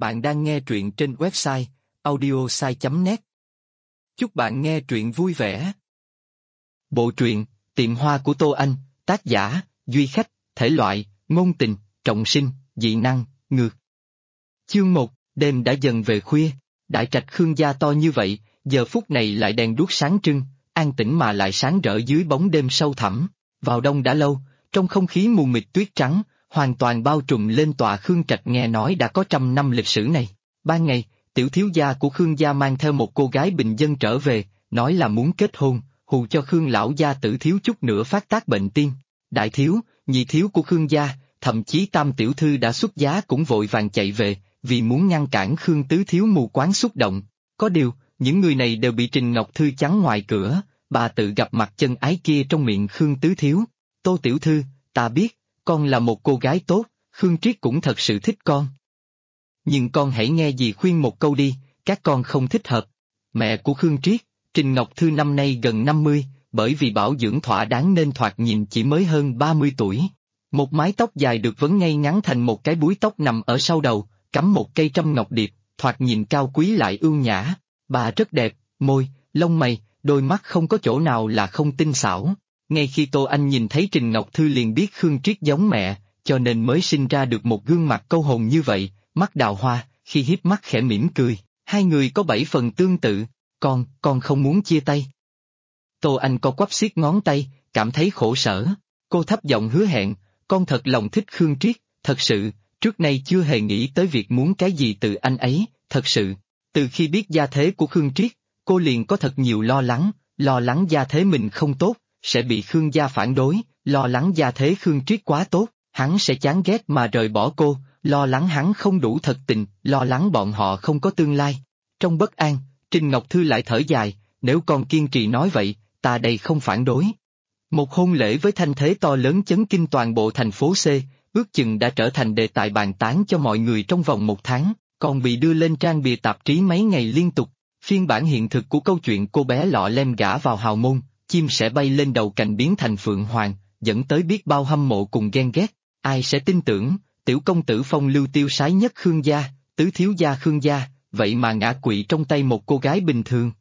Bạn đang nghe truyện trên website audiosai.net. Chúc bạn nghe truyện vui vẻ. Bộ truyện Tiệm Hoa của Tô Anh, tác giả Duy Khách, thể loại ngôn tình, trọng sinh, dị năng, ngược. Chương 1, đêm đã dần về khuya, đại trạch Khương gia to như vậy, giờ phút này lại đèn đuốc sáng trưng, an tĩnh mà lại sáng rỡ dưới bóng đêm sâu thẳm. Vào đông đã lâu, trong không khí mù mịt tuyết trắng, hoàn toàn bao trùm lên tòa Khương Trạch nghe nói đã có 100 năm lịch sử này. Ban ngày, tiểu thiếu gia của Khương gia mang theo một cô gái bình dân trở về, nói là muốn kết hôn, hù cho Khương lão gia tử thiếu chút nữa phát tác bệnh tiên. Đại thiếu, nhị thiếu của Khương gia, thậm chí tam tiểu thư đã xuất giá cũng vội vàng chạy về, vì muốn ngăn cản Khương tứ thiếu mù quáng xúc động. Có điều, những người này đều bị Trình Ngọc Thư chắn ngoài cửa, bà tự gặp mặt chân ái kia trong miệng Khương tứ thiếu. Tô tiểu thư, ta biết, con là một cô gái tốt, Khương Triết cũng thật sự thích con. Nhưng con hãy nghe dì khuyên một câu đi, các con không thích hợp. Mẹ của Khương Triết, Trình Ngọc Thư năm nay gần 50, bởi vì bảo dưỡng thỏa đáng nên thoạt nhìn chỉ mới hơn 30 tuổi. Một mái tóc dài được vấn ngay ngắn thành một cái búi tóc nằm ở sau đầu, cắm một cây trâm ngọc điệp, thoạt nhìn cao quý lại ưu nhã. Bà rất đẹp, môi, lông mày, đôi mắt không có chỗ nào là không tinh xảo. Ngay khi Tô Anh nhìn thấy Trình Ngọc Thư liền biết Khương Triết giống mẹ, cho nên mới sinh ra được một gương mặt câu hồn như vậy, mắt đào hoa, khi hiếp mắt khẽ mỉm cười, hai người có 7 phần tương tự. Con không muốn chia tay. Tô Anh co quắp siết ngón tay, cảm thấy khổ sở. Cô thấp giọng hứa hẹn, con thật lòng thích Khương Triết, thật sự, trước nay chưa hề nghĩ tới việc muốn cái gì từ anh ấy, thật sự. Từ khi biết gia thế của Khương Triết, cô liền có thật nhiều lo lắng gia thế mình không tốt, sẽ bị Khương gia phản đối, lo lắng gia thế Khương Triết quá tốt, hắn sẽ chán ghét mà rời bỏ cô, lo lắng hắn không đủ thật tình, lo lắng bọn họ không có tương lai. Trong bất an, Trình Ngọc Thư lại thở dài, nếu con kiên trì nói vậy, ta đây không phản đối. Một hôn lễ với thanh thế to lớn chấn kinh toàn bộ thành phố C, ước chừng đã trở thành đề tài bàn tán cho mọi người trong vòng 1 tháng, còn bị đưa lên trang bìa tạp chí mấy ngày liên tục. Phiên bản hiện thực của câu chuyện cô bé lọ lem gả vào hào môn, chim sẻ bay lên đầu cành biến thành phượng hoàng, dẫn tới biết bao hâm mộ cùng ghen ghét. Ai sẽ tin tưởng, tiểu công tử phong lưu tiêu sái nhất Khương gia, tứ thiếu gia Khương gia, vậy mà ngã quỵ trong tay một cô gái bình thường.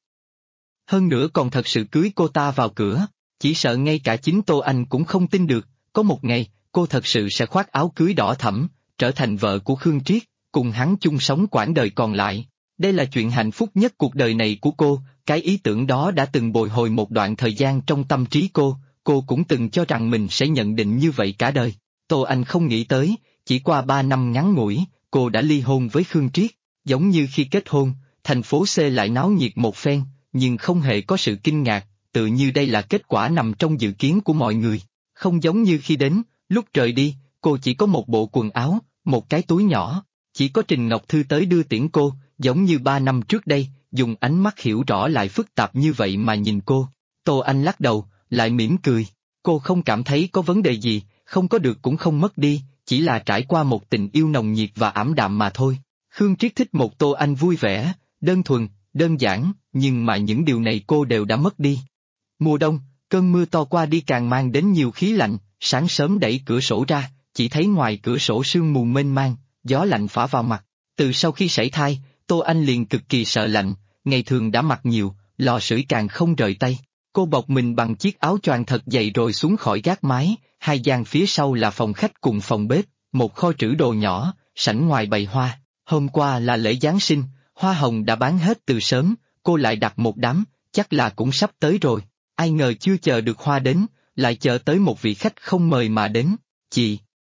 Hơn nữa còn thật sự cưới cô ta vào cửa, chỉ sợ ngay cả chính Tô Anh cũng không tin được, có một ngày, cô thật sự sẽ khoác áo cưới đỏ thẫm, trở thành vợ của Khương Triết, cùng hắn chung sống quãng đời còn lại. Đây là chuyện hạnh phúc nhất cuộc đời này của cô, cái ý tưởng đó đã từng bồi hồi một đoạn thời gian trong tâm trí cô cũng từng cho rằng mình sẽ nhận định như vậy cả đời. Tô Anh không nghĩ tới, chỉ qua 3 năm ngắn ngủi, cô đã ly hôn với Khương Triết, giống như khi kết hôn, thành phố C lại náo nhiệt một phen, nhưng không hề có sự kinh ngạc, tự như đây là kết quả nằm trong dự kiến của mọi người. Không giống như khi đến, lúc rời đi, cô chỉ có một bộ quần áo, một cái túi nhỏ, chỉ có Trình Ngọc Thư tới đưa tiễn cô, giống như 3 năm trước đây, dùng ánh mắt hiểu rõ lại phức tạp như vậy mà nhìn cô. Tô Anh lắc đầu, lại mỉm cười, cô không cảm thấy có vấn đề gì, không có được cũng không mất đi, chỉ là trải qua một tình yêu nồng nhiệt và ảm đạm mà thôi. Khương Triết thích một Tô Anh vui vẻ, đơn thuần, đơn giản, nhưng mà những điều này cô đều đã mất đi. Mùa đông, cơn mưa to qua đi càng mang đến nhiều khí lạnh, sáng sớm đẩy cửa sổ ra, chỉ thấy ngoài cửa sổ sương mù mênh mang, gió lạnh phả vào mặt. Từ sau khi sảy thai, Tô Anh liền cực kỳ sợ lạnh, ngày thường đã mặc nhiều, lò sưởi càng không rời tay. Cô bọc mình bằng chiếc áo choàng thật dày rồi xuống khỏi gác mái, 2 gian phía sau là phòng khách cùng phòng bếp, một kho trữ đồ nhỏ, sảnh ngoài bày hoa. Hôm qua là lễ Giáng sinh, hoa hồng đã bán hết từ sớm, cô lại đặt một đám, chắc là cũng sắp tới rồi. Ai ngờ chưa chờ được hoa đến, lại chờ tới một vị khách không mời mà đến, chị.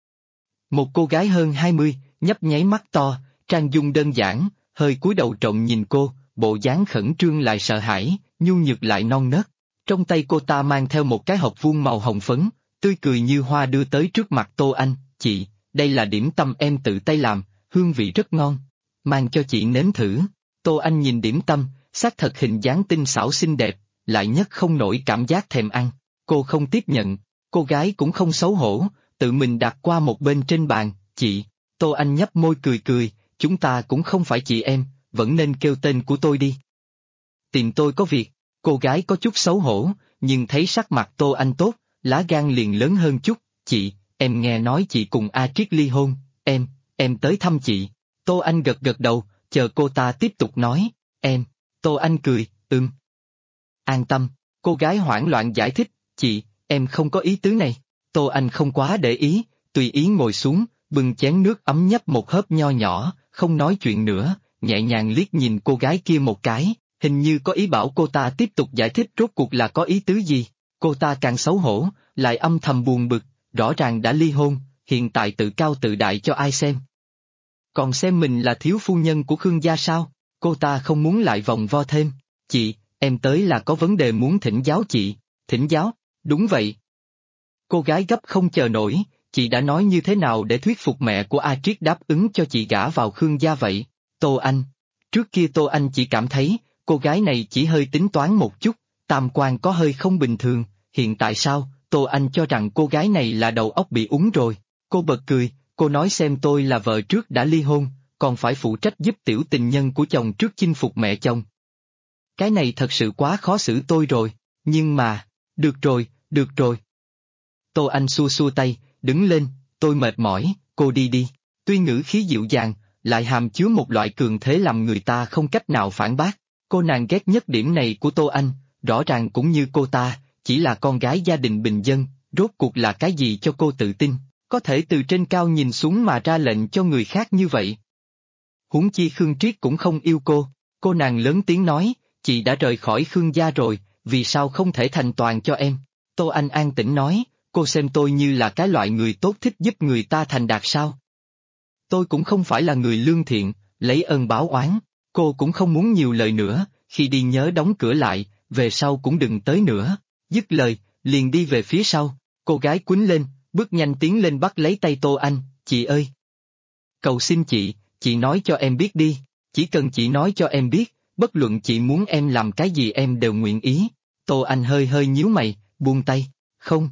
Một cô gái hơn 20, nhấp nháy mắt to, trang dung đơn giản, hơi cúi đầu trộm nhìn cô, bộ dáng khẩn trương lại sợ hãi, nhu nhược lại non nớt. Trong tay cô ta mang theo một cái hộp vuông màu hồng phấn, tươi cười như hoa đưa tới trước mặt Tô Anh, chị, đây là điểm tâm em tự tay làm, hương vị rất ngon, mang cho chị nếm thử. Tô Anh nhìn điểm tâm, xác thật hình dáng tinh xảo xinh đẹp, lại nhất không nổi cảm giác thèm ăn. Cô không tiếp nhận, cô gái cũng không xấu hổ, tự mình đặt qua một bên trên bàn, chị. Tô Anh nhấp môi cười cười, chúng ta cũng không phải chị em, vẫn nên kêu tên của tôi đi. Tìm tôi có việc, cô gái có chút xấu hổ, nhưng thấy sắc mặt Tô Anh tốt, lá gan liền lớn hơn chút, chị, em nghe nói chị cùng A Triết ly hôn, em tới thăm chị. Tô Anh gật gật đầu, chờ cô ta tiếp tục nói, em. Tô Anh cười, An tâm, cô gái hoảng loạn giải thích, chị, em không có ý tứ này. Tô Anh không quá để ý, tùy ý ngồi xuống, bưng chén nước ấm nhấp một hớp nho nhỏ, không nói chuyện nữa, nhẹ nhàng liếc nhìn cô gái kia một cái, hình như có ý bảo cô ta tiếp tục giải thích rốt cuộc là có ý tứ gì. Cô ta càng xấu hổ, lại âm thầm buồn bực, rõ ràng đã ly hôn, hiện tại tự cao tự đại cho ai xem. Còn xem mình là thiếu phu nhân của Khương gia sao? Cô ta không muốn lại vòng vo thêm. Chị, em tới là có vấn đề muốn thỉnh giáo chị. Thỉnh giáo? Đúng vậy. Cô gái gấp không chờ nổi, chị đã nói như thế nào để thuyết phục mẹ của A Triết đáp ứng cho chị gả vào Khương gia vậy? Tô Anh. Trước kia Tô Anh chỉ cảm thấy, cô gái này chỉ hơi tính toán một chút, tam quan có hơi không bình thường, hiện tại sao, Tô Anh cho rằng cô gái này là đầu óc bị úng rồi. Cô bật cười, cô nói xem tôi là vợ trước đã ly hôn, còn phải phụ trách giúp tiểu tình nhân của chồng trước chinh phục mẹ chồng. Cái này thật sự quá khó xử tôi rồi, nhưng mà, được rồi, được rồi. Tô Anh xua xua tay, đứng lên, tôi mệt mỏi, cô đi đi. Tuy ngữ khí dịu dàng, lại hàm chứa một loại cường thế làm người ta không cách nào phản bác. Cô nàng ghét nhất điểm này của Tô Anh, rõ ràng cũng như cô ta, chỉ là con gái gia đình bình dân, rốt cuộc là cái gì cho cô tự tin, có thể từ trên cao nhìn xuống mà ra lệnh cho người khác như vậy. Huống chi Khương Triết cũng không yêu cô nàng lớn tiếng nói, chị đã rời khỏi Khương gia rồi, vì sao không thể thành toàn cho em? Tô Anh an tĩnh nói, cô xem tôi như là cái loại người tốt thích giúp người ta thành đạt sao? Tôi cũng không phải là người lương thiện, lấy ơn báo oán, cô cũng không muốn nhiều lời nữa, khi đi nhớ đóng cửa lại, về sau cũng đừng tới nữa. Dứt lời, liền đi về phía sau, cô gái quýnh lên, bước nhanh tiến lên bắt lấy tay Tô Anh, chị ơi! Cầu xin chị nói cho em biết đi, chỉ cần chị nói cho em biết, bất luận chị muốn em làm cái gì em đều nguyện ý. Tô Anh hơi hơi nhíu mày, buông tay, không.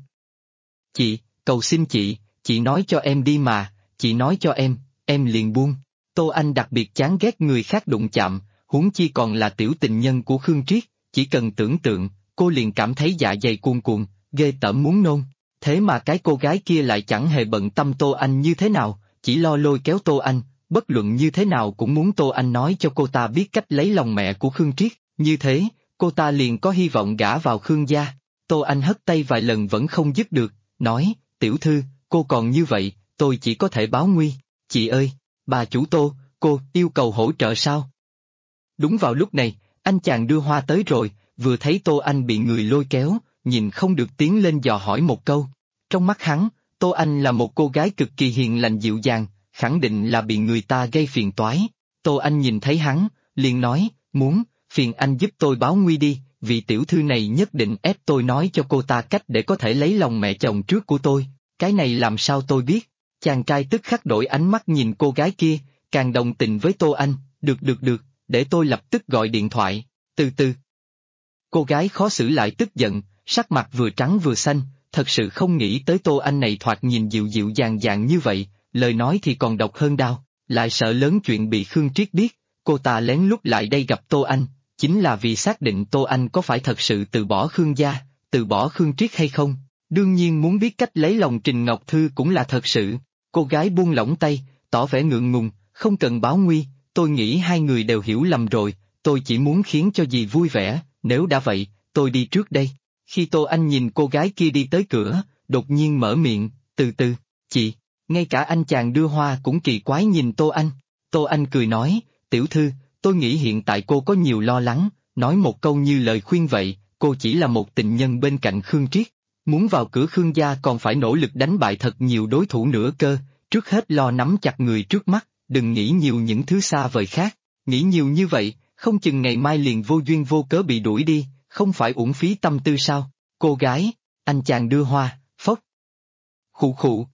Chị, cầu xin chị nói cho em đi mà, chị nói cho em liền buông. Tô Anh đặc biệt chán ghét người khác đụng chạm, huống chi còn là tiểu tình nhân của Khương Triết, chỉ cần tưởng tượng, cô liền cảm thấy dạ dày cuồn cuộn, ghê tởm muốn nôn. Thế mà cái cô gái kia lại chẳng hề bận tâm Tô Anh như thế nào, chỉ lo lôi kéo Tô Anh, bất luận như thế nào cũng muốn Tô Anh nói cho cô ta biết cách lấy lòng mẹ của Khương Triết, như thế, cô ta liền có hy vọng gả vào Khương gia. Tô Anh hất tay vài lần vẫn không dứt được, nói, tiểu thư, cô còn như vậy, tôi chỉ có thể báo nguy. Chị ơi, bà chủ Tô, cô yêu cầu hỗ trợ sao? Đúng vào lúc này, anh chàng đưa hoa tới rồi, vừa thấy Tô Anh bị người lôi kéo, nhìn không được tiến lên dò hỏi một câu. Trong mắt hắn, Tô Anh là một cô gái cực kỳ hiền lành dịu dàng, khẳng định là bị người ta gây phiền toái. Tô Anh nhìn thấy hắn, liền nói, phiền anh giúp tôi báo nguy đi, vị tiểu thư này nhất định ép tôi nói cho cô ta cách để có thể lấy lòng mẹ chồng trước của tôi, cái này làm sao tôi biết? Chàng trai tức khắc đổi ánh mắt nhìn cô gái kia, càng đồng tình với Tô Anh, được, để tôi lập tức gọi điện thoại, từ từ. Cô gái khó xử lại tức giận, sắc mặt vừa trắng vừa xanh, thật sự không nghĩ tới Tô Anh này thoạt nhìn dịu dịu dàng dàng như vậy, lời nói thì còn độc hơn đao, lại sợ lớn chuyện bị Khương Triết biết, cô ta lén lút lại đây gặp Tô Anh, chính là vì xác định Tô Anh có phải thật sự từ bỏ Khương gia, từ bỏ Khương Triết hay không, đương nhiên muốn biết cách lấy lòng Trình Ngọc Thư cũng là thật sự. Cô gái buông lỏng tay, tỏ vẻ ngượng ngùng, không cần báo nguy, tôi nghĩ hai người đều hiểu lầm rồi, tôi chỉ muốn khiến cho dì vui vẻ, nếu đã vậy, tôi đi trước đây. Khi Tô Anh nhìn cô gái kia đi tới cửa, đột nhiên mở miệng, từ từ, chị, ngay cả anh chàng đưa hoa cũng kỳ quái nhìn Tô Anh. Tô Anh cười nói, tiểu thư, tôi nghĩ hiện tại cô có nhiều lo lắng, nói một câu như lời khuyên vậy, cô chỉ là một tình nhân bên cạnh Khương Triết. Muốn vào cửa Khương gia còn phải nỗ lực đánh bại thật nhiều đối thủ nữa cơ, trước hết lo nắm chặt người trước mắt, đừng nghĩ nhiều những thứ xa vời khác, nghĩ nhiều như vậy, không chừng ngày mai liền vô duyên vô cớ bị đuổi đi, không phải uổng phí tâm tư sao? Cô gái, anh chàng đưa hoa, phốc. Khụ khụ.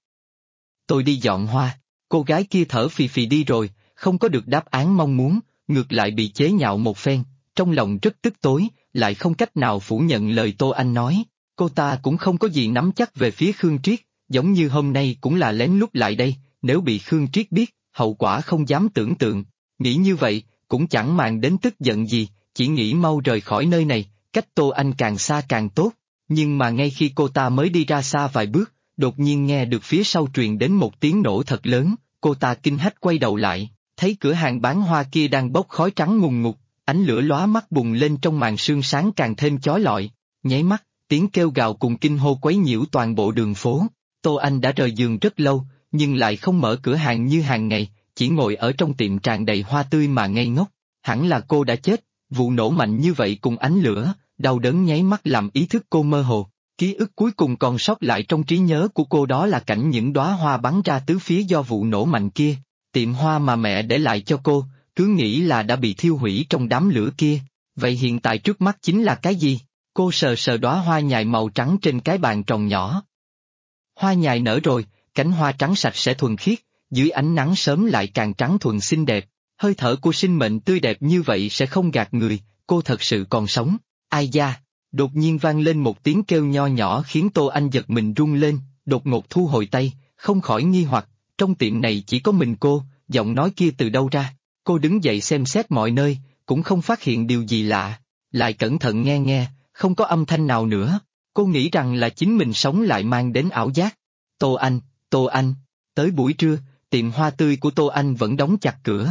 Tôi đi dọn hoa, cô gái kia thở phì phì đi rồi, không có được đáp án mong muốn, ngược lại bị chế nhạo một phen, trong lòng rất tức tối, lại không cách nào phủ nhận lời Tô Anh nói. Cô ta cũng không có gì nắm chắc về phía Khương Triết, giống như hôm nay cũng là lén lút lại đây, nếu bị Khương Triết biết, hậu quả không dám tưởng tượng. Nghĩ như vậy, cũng chẳng màng đến tức giận gì, chỉ nghĩ mau rời khỏi nơi này, cách Tô Anh càng xa càng tốt. Nhưng mà ngay khi cô ta mới đi ra xa vài bước, đột nhiên nghe được phía sau truyền đến một tiếng nổ thật lớn, cô ta kinh hách quay đầu lại, thấy cửa hàng bán hoa kia đang bốc khói trắng ngùn ngụt, ánh lửa lóa mắt bùng lên trong màn sương sáng càng thêm chói lọi, nháy mắt, tiếng kêu gào cùng kinh hô quấy nhiễu toàn bộ đường phố. Tô Anh đã rời giường rất lâu, nhưng lại không mở cửa hàng như hàng ngày, chỉ ngồi ở trong tiệm tràn đầy hoa tươi mà ngây ngốc. Hẳn là cô đã chết, vụ nổ mạnh như vậy cùng ánh lửa, đau đớn nháy mắt làm ý thức cô mơ hồ. Ký ức cuối cùng còn sót lại trong trí nhớ của cô đó là cảnh những đóa hoa bắn ra tứ phía do vụ nổ mạnh kia. Tiệm hoa mà mẹ để lại cho cô, cứ nghĩ là đã bị thiêu hủy trong đám lửa kia. Vậy hiện tại trước mắt chính là cái gì? Cô sờ sờ đóa hoa nhài màu trắng trên cái bàn tròn nhỏ. Hoa nhài nở rồi, cánh hoa trắng sạch sẽ thuần khiết, dưới ánh nắng sớm lại càng trắng thuần xinh đẹp. Hơi thở của sinh mệnh tươi đẹp như vậy sẽ không gạt người, cô thật sự còn sống. Ai da? Đột nhiên vang lên một tiếng kêu nho nhỏ khiến Tô Anh giật mình run lên, đột ngột thu hồi tay, không khỏi nghi hoặc, trong tiệm này chỉ có mình cô, giọng nói kia từ đâu ra? Cô đứng dậy xem xét mọi nơi, cũng không phát hiện điều gì lạ, lại cẩn thận nghe nghe, không có âm thanh nào nữa. Cô nghĩ rằng là chính mình sống lại mang đến ảo giác. Tô Anh, tới buổi trưa, tiệm hoa tươi của Tô Anh vẫn đóng chặt cửa.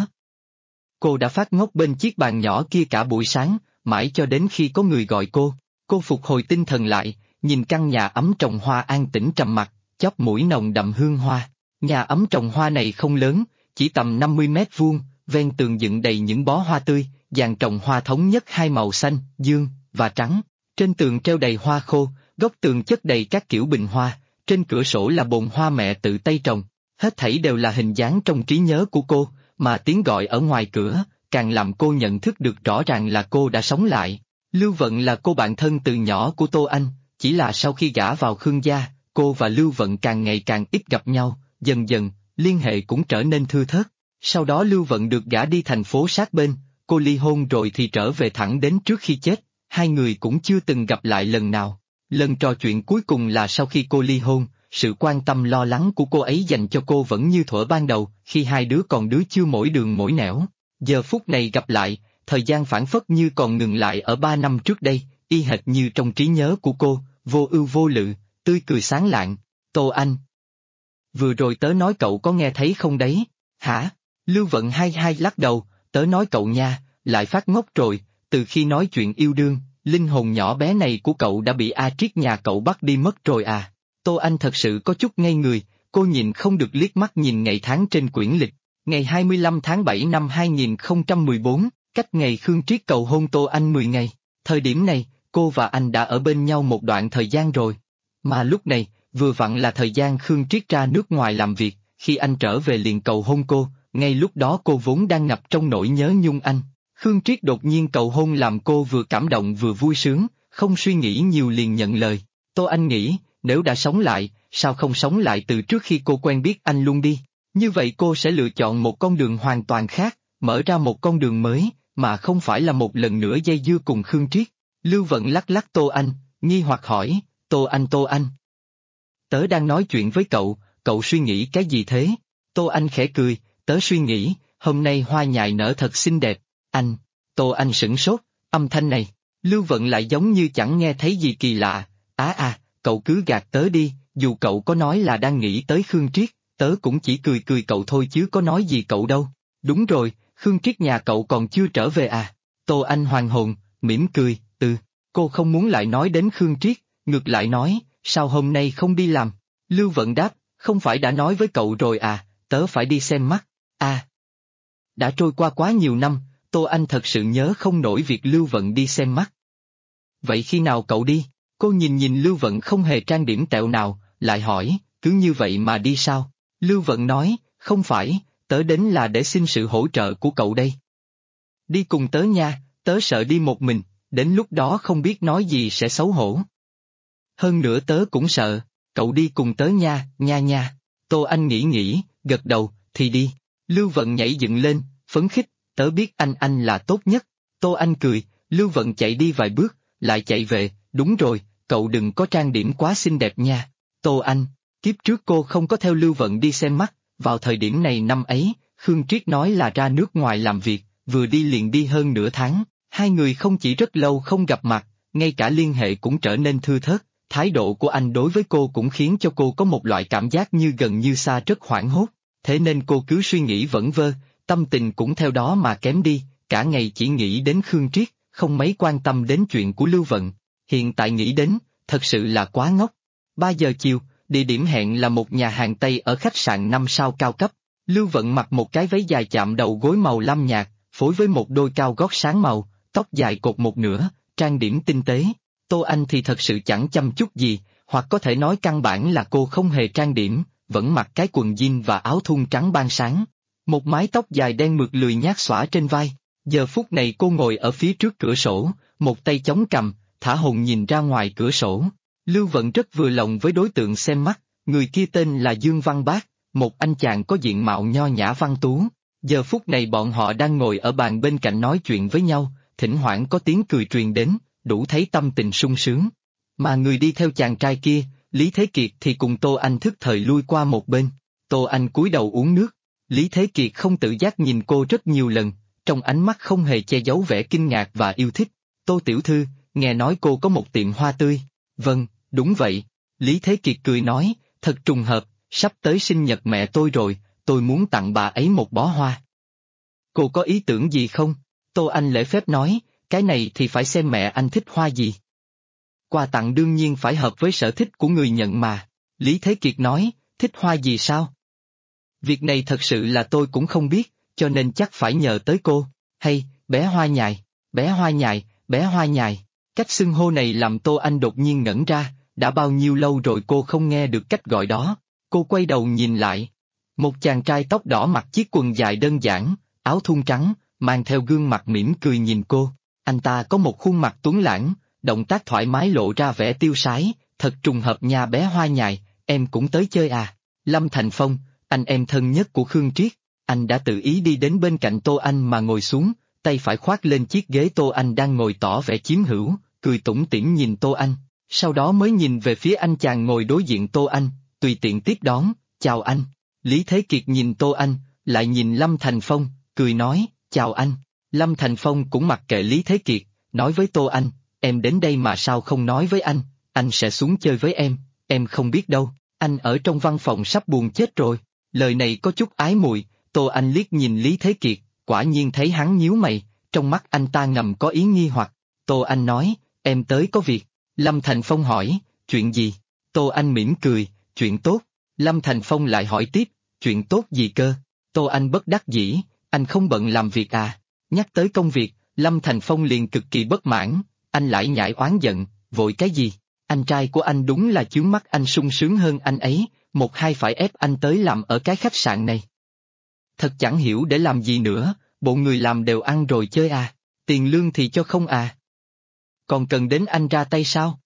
Cô đã phát ngốc bên chiếc bàn nhỏ kia cả buổi sáng, mãi cho đến khi có người gọi cô phục hồi tinh thần lại, nhìn căn nhà ấm trồng hoa an tĩnh trầm mặc, chóp mũi nồng đậm hương hoa. Nhà ấm trồng hoa này không lớn, chỉ tầm 50 mét vuông, ven tường dựng đầy những bó hoa tươi, dàn trồng hoa thống nhất hai màu xanh, dương và trắng. Trên tường treo đầy hoa khô, góc tường chất đầy các kiểu bình hoa, trên cửa sổ là bồn hoa mẹ tự tay trồng. Hết thảy đều là hình dáng trong trí nhớ của cô, mà tiếng gọi ở ngoài cửa, càng làm cô nhận thức được rõ ràng là cô đã sống lại. Lưu Vận là cô bạn thân từ nhỏ của Tô Anh, chỉ là sau khi gả vào Khương gia, cô và Lưu Vận càng ngày càng ít gặp nhau, dần dần, liên hệ cũng trở nên thưa thớt. Sau đó Lưu Vận được gả đi thành phố sát bên, cô ly hôn rồi thì trở về thẳng đến trước khi chết, hai người cũng chưa từng gặp lại lần nào. Lần trò chuyện cuối cùng là sau khi cô ly hôn, sự quan tâm lo lắng của cô ấy dành cho cô vẫn như thuở ban đầu, khi hai đứa còn đứa chưa mỗi đường mỗi nẻo. Giờ phút này gặp lại, thời gian phảng phất như còn ngừng lại ở 3 năm trước đây, y hệt như trong trí nhớ của cô, vô ưu vô lự, tươi cười sáng lạng. Tô Anh, vừa rồi tớ nói cậu có nghe thấy không đấy? Hả? Lưu Vận hai lắc đầu, tớ nói cậu nha, lại phát ngốc rồi, từ khi nói chuyện yêu đương, linh hồn nhỏ bé này của cậu đã bị A Triết nhà cậu bắt đi mất rồi à? Tô Anh thật sự có chút ngây người, cô nhìn không được liếc mắt nhìn ngày tháng trên quyển lịch. Ngày 25 tháng 7 năm 2014, cách ngày Khương Triết cầu hôn Tô Anh 10 ngày. Thời điểm này, cô và anh đã ở bên nhau một đoạn thời gian rồi. Mà lúc này, vừa vặn là thời gian Khương Triết ra nước ngoài làm việc, khi anh trở về liền cầu hôn cô, ngay lúc đó cô vốn đang ngập trong nỗi nhớ nhung anh. Khương Triết đột nhiên cầu hôn làm cô vừa cảm động vừa vui sướng, không suy nghĩ nhiều liền nhận lời. Tô Anh nghĩ, nếu đã sống lại, sao không sống lại từ trước khi cô quen biết anh luôn đi? Như vậy cô sẽ lựa chọn một con đường hoàn toàn khác, mở ra một con đường mới, mà không phải là một lần nữa dây dưa cùng Khương Triết. Lưu Vận lắc lắc Tô Anh, nghi hoặc hỏi, Tô Anh. Tớ đang nói chuyện với cậu, cậu suy nghĩ cái gì thế? Tô Anh khẽ cười, tớ suy nghĩ, hôm nay hoa nhài nở thật xinh đẹp. Anh, Tô Anh sửng sốt, âm thanh này, Lưu Vận lại giống như chẳng nghe thấy gì kỳ lạ. Cậu cứ gạt tớ đi, dù cậu có nói là đang nghĩ tới Khương Triết, tớ cũng chỉ cười cười cậu thôi chứ có nói gì cậu đâu. Đúng rồi, Khương Triết nhà cậu còn chưa trở về à? Tô Anh hoàn hồn, mỉm cười, cô không muốn lại nói đến Khương Triết, ngược lại nói, sao hôm nay không đi làm? Lưu Vận đáp, không phải đã nói với cậu rồi à, tớ phải đi xem mắt. Đã trôi qua quá nhiều năm, Tô Anh thật sự nhớ không nổi việc Lưu Vận đi xem mắt. Vậy khi nào cậu đi? Cô nhìn Lưu Vận không hề trang điểm tẹo nào, lại hỏi, cứ như vậy mà đi sao? Lưu Vận nói, không phải, tớ đến là để xin sự hỗ trợ của cậu đây. Đi cùng tớ nha, tớ sợ đi một mình, đến lúc đó không biết nói gì sẽ xấu hổ. Hơn nữa tớ cũng sợ, cậu đi cùng tớ nha. Tô Anh nghĩ, gật đầu, thì đi. Lưu Vận nhảy dựng lên, phấn khích, tớ biết anh là tốt nhất. Tô Anh cười, Lưu Vận chạy đi vài bước, lại chạy về, đúng rồi, cậu đừng có trang điểm quá xinh đẹp nha. Tô Anh, kiếp trước cô không có theo Lưu Vận đi xem mắt, vào thời điểm này năm ấy, Khương Triết nói là ra nước ngoài làm việc, vừa đi liền đi hơn nửa tháng, hai người không chỉ rất lâu không gặp mặt, ngay cả liên hệ cũng trở nên thưa thớt, thái độ của anh đối với cô cũng khiến cho cô có một loại cảm giác như gần như xa rất hoảng hốt, thế nên cô cứ suy nghĩ vẩn vơ, tâm tình cũng theo đó mà kém đi, cả ngày chỉ nghĩ đến Khương Triết, không mấy quan tâm đến chuyện của Lưu Vận. Hiện tại nghĩ đến, thật sự là quá ngốc. 3 giờ chiều, địa điểm hẹn là một nhà hàng Tây ở khách sạn 5 sao cao cấp. Lưu Vận mặc một cái váy dài chạm đầu gối màu lam nhạt, phối với một đôi cao gót sáng màu, tóc dài cột một nửa, trang điểm tinh tế. Tô Anh thì thật sự chẳng chăm chút gì, hoặc có thể nói căn bản là cô không hề trang điểm, vẫn mặc cái quần jean và áo thun trắng ban sáng. Một mái tóc dài đen mượt lười nhác xõa trên vai. Giờ phút này cô ngồi ở phía trước cửa sổ, một tay chống cằm, thả hồn nhìn ra ngoài cửa sổ. Lưu Vận rất vừa lòng với đối tượng xem mắt, người kia tên là Dương Văn Bác, một anh chàng có diện mạo nho nhã văn tú. Giờ phút này bọn họ đang ngồi ở bàn bên cạnh nói chuyện với nhau, thỉnh thoảng có tiếng cười truyền đến, đủ thấy tâm tình sung sướng. Mà người đi theo chàng trai kia, Lý Thế Kiệt thì cùng Tô Anh thức thời lui qua một bên. Tô Anh cúi đầu uống nước, Lý Thế Kiệt không tự giác nhìn cô rất nhiều lần, trong ánh mắt không hề che giấu vẻ kinh ngạc và yêu thích. Tô tiểu thư, nghe nói cô có một tiệm hoa tươi. Vâng, đúng vậy. Lý Thế Kiệt cười nói, thật trùng hợp, sắp tới sinh nhật mẹ tôi rồi, tôi muốn tặng bà ấy một bó hoa. Cô có ý tưởng gì không? Tô Anh lễ phép nói, cái này thì phải xem mẹ anh thích hoa gì. Quà tặng đương nhiên phải hợp với sở thích của người nhận mà. Lý Thế Kiệt nói, thích hoa gì sao? Việc này thật sự là tôi cũng không biết, cho nên chắc phải nhờ tới cô. Hay, bé hoa nhài, bé hoa nhài, bé hoa nhài. Cách xưng hô này làm Tô Anh đột nhiên ngẩn ra, đã bao nhiêu lâu rồi cô không nghe được cách gọi đó. Cô quay đầu nhìn lại. Một chàng trai tóc đỏ mặc chiếc quần dài đơn giản, áo thun trắng, mang theo gương mặt mỉm cười nhìn cô. Anh ta có một khuôn mặt tuấn lãng, động tác thoải mái lộ ra vẻ tiêu sái, thật trùng hợp nha bé hoa nhài, em cũng tới chơi à. Lâm Thành Phong, anh em thân nhất của Khương Triết, anh đã tự ý đi đến bên cạnh Tô Anh mà ngồi xuống, tay phải khoác lên chiếc ghế Tô Anh đang ngồi tỏ vẻ chiếm hữu, cười tủm tỉm nhìn Tô Anh, sau đó mới nhìn về phía anh chàng ngồi đối diện Tô Anh, tùy tiện tiếp đón, chào anh. Lý Thế Kiệt nhìn Tô Anh, lại nhìn Lâm Thành Phong, cười nói, chào anh. Lâm Thành Phong cũng mặc kệ Lý Thế Kiệt, nói với Tô Anh, em đến đây mà sao không nói với anh sẽ xuống chơi với em không biết đâu, anh ở trong văn phòng sắp buồn chết rồi. Lời này có chút ái muội, Tô Anh liếc nhìn Lý Thế Kiệt, quả nhiên thấy hắn nhíu mày, trong mắt anh ta ngầm có ý nghi hoặc. Tô Anh nói, em tới có việc. Lâm Thành Phong hỏi, chuyện gì? Tô Anh mỉm cười, chuyện tốt. Lâm Thành Phong lại hỏi tiếp, chuyện tốt gì cơ? Tô Anh bất đắc dĩ, anh không bận làm việc à? Nhắc tới công việc, Lâm Thành Phong liền cực kỳ bất mãn, anh lại nhảy oán giận, vội cái gì? Anh trai của anh đúng là chướng mắt anh sung sướng hơn anh ấy, một hai phải ép anh tới làm ở cái khách sạn này. Thật chẳng hiểu để làm gì nữa, bộ người làm đều ăn rồi chơi à, tiền lương thì cho không à. Còn cần đến anh ra tay sao?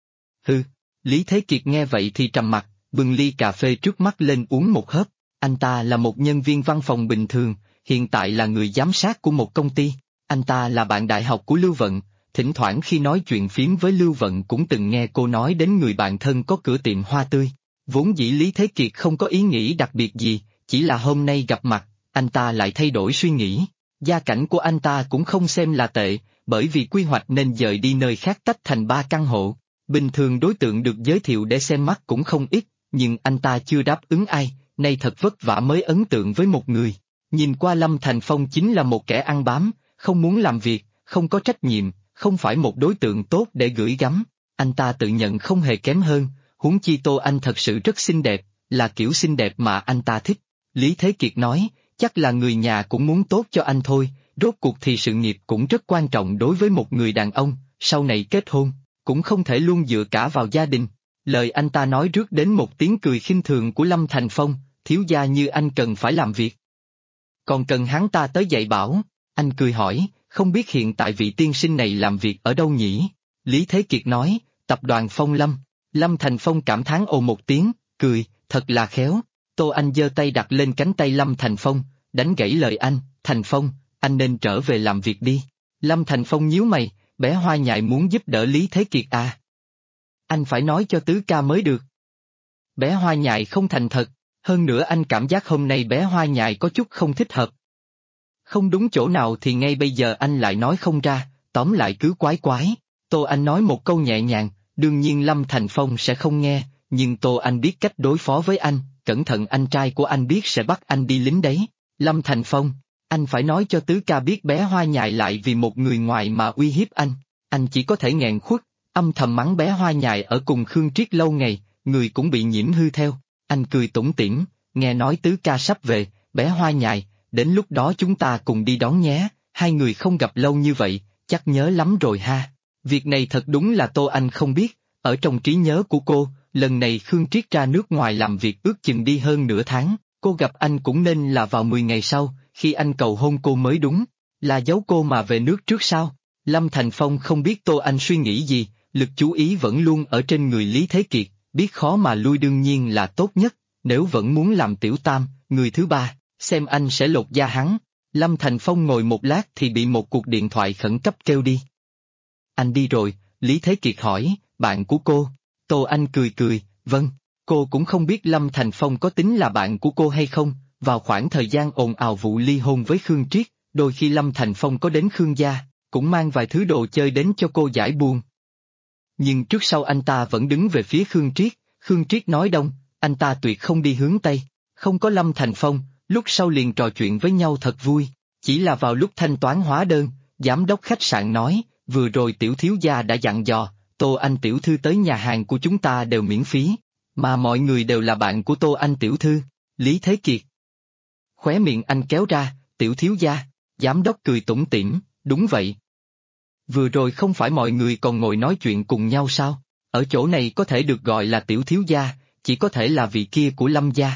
Hừ, Lý Thế Kiệt nghe vậy thì trầm mặt, bưng ly cà phê trước mắt lên uống một hớp, anh ta là một nhân viên văn phòng bình thường, hiện tại là người giám sát của một công ty, anh ta là bạn đại học của Lưu Vận, thỉnh thoảng khi nói chuyện phím với Lưu Vận cũng từng nghe cô nói đến người bạn thân có cửa tiệm hoa tươi. Vốn dĩ Lý Thế Kiệt không có ý nghĩ đặc biệt gì, chỉ là hôm nay gặp mặt, anh ta lại thay đổi suy nghĩ. Gia cảnh của anh ta cũng không xem là tệ, bởi vì quy hoạch nên dời đi nơi khác tách thành 3 căn hộ. Bình thường đối tượng được giới thiệu để xem mắt cũng không ít, nhưng anh ta chưa đáp ứng ai, nay thật vất vả mới ấn tượng với một người. Nhìn qua Lâm Thành Phong chính là một kẻ ăn bám, không muốn làm việc, không có trách nhiệm, không phải một đối tượng tốt để gửi gắm. Anh ta tự nhận không hề kém hơn, huống chi Tô Anh thật sự rất xinh đẹp, là kiểu xinh đẹp mà anh ta thích. Lý Thế Kiệt nói, chắc là người nhà cũng muốn tốt cho anh thôi, rốt cuộc thì sự nghiệp cũng rất quan trọng đối với một người đàn ông, sau này kết hôn, cũng không thể luôn dựa cả vào gia đình. Lời anh ta nói rước đến một tiếng cười khinh thường của Lâm Thành Phong, thiếu gia như anh cần phải làm việc. Còn cần hắn ta tới dạy bảo, anh cười hỏi, không biết hiện tại vị tiên sinh này làm việc ở đâu nhỉ? Lý Thế Kiệt nói, tập đoàn Phong Lâm. Lâm Thành Phong cảm thán ồ một tiếng, cười, thật là khéo. Tô Anh giơ tay đặt lên cánh tay Lâm Thành Phong, đánh gãy lời anh, Thành Phong, anh nên trở về làm việc đi. Lâm Thành Phong nhíu mày, bé hoa nhài muốn giúp đỡ Lý Thế Kiệt à? Anh phải nói cho tứ ca mới được. Bé hoa nhài không thành thật, hơn nữa anh cảm giác hôm nay bé hoa nhài có chút không thích hợp. Không đúng chỗ nào thì ngay bây giờ anh lại nói không ra, tóm lại cứ quái quái. Tô Anh nói một câu nhẹ nhàng, đương nhiên Lâm Thành Phong sẽ không nghe, nhưng Tô Anh biết cách đối phó với anh, cẩn thận anh trai của anh biết sẽ bắt anh đi lính đấy. Lâm Thành Phong, Anh phải nói cho Tứ ca biết bé Hoa Nhài lại vì một người ngoài mà uy hiếp anh. Anh chỉ có thể nghẹn khuất, âm thầm mắng bé Hoa Nhài ở cùng Khương Triết lâu ngày, người cũng bị nhiễm hư theo. Anh cười tủm tỉm, nghe nói Tứ ca sắp về, bé Hoa Nhài, đến lúc đó chúng ta cùng đi đón nhé, hai người không gặp lâu như vậy, chắc nhớ lắm rồi ha. Việc này thật đúng là Tô Anh không biết, ở trong trí nhớ của cô, lần này Khương Triết ra nước ngoài làm việc ước chừng đi hơn nửa tháng, cô gặp anh cũng nên là vào 10 ngày sau, khi anh cầu hôn cô mới đúng, là giấu cô mà về nước trước sao? Lâm Thành Phong không biết Tô Anh suy nghĩ gì, lực chú ý vẫn luôn ở trên người Lý Thế Kiệt, biết khó mà lui đương nhiên là tốt nhất, nếu vẫn muốn làm tiểu tam, người thứ ba, xem anh sẽ lột da hắn. Lâm Thành Phong ngồi một lát thì bị một cuộc điện thoại khẩn cấp kêu đi. Anh đi rồi, Lý Thế Kiệt hỏi, bạn của cô? Tô Anh cười cười, vâng, cô cũng không biết Lâm Thành Phong có tính là bạn của cô hay không, vào khoảng thời gian ồn ào vụ ly hôn với Khương Triết, đôi khi Lâm Thành Phong có đến Khương gia, cũng mang vài thứ đồ chơi đến cho cô giải buồn. Nhưng trước sau anh ta vẫn đứng về phía Khương Triết nói đông, anh ta tuyệt không đi hướng Tây, không có Lâm Thành Phong, lúc sau liền trò chuyện với nhau thật vui, chỉ là vào lúc thanh toán hóa đơn, giám đốc khách sạn nói, vừa rồi tiểu thiếu gia đã dặn dò, Tô Anh tiểu thư tới nhà hàng của chúng ta đều miễn phí, mà mọi người đều là bạn của Tô Anh tiểu thư, Lý Thế Kiệt. Khóe miệng anh kéo ra, tiểu thiếu gia, giám đốc cười tủm tỉm, đúng vậy. Vừa rồi không phải mọi người còn ngồi nói chuyện cùng nhau sao, ở chỗ này có thể được gọi là tiểu thiếu gia, chỉ có thể là vị kia của Lâm gia.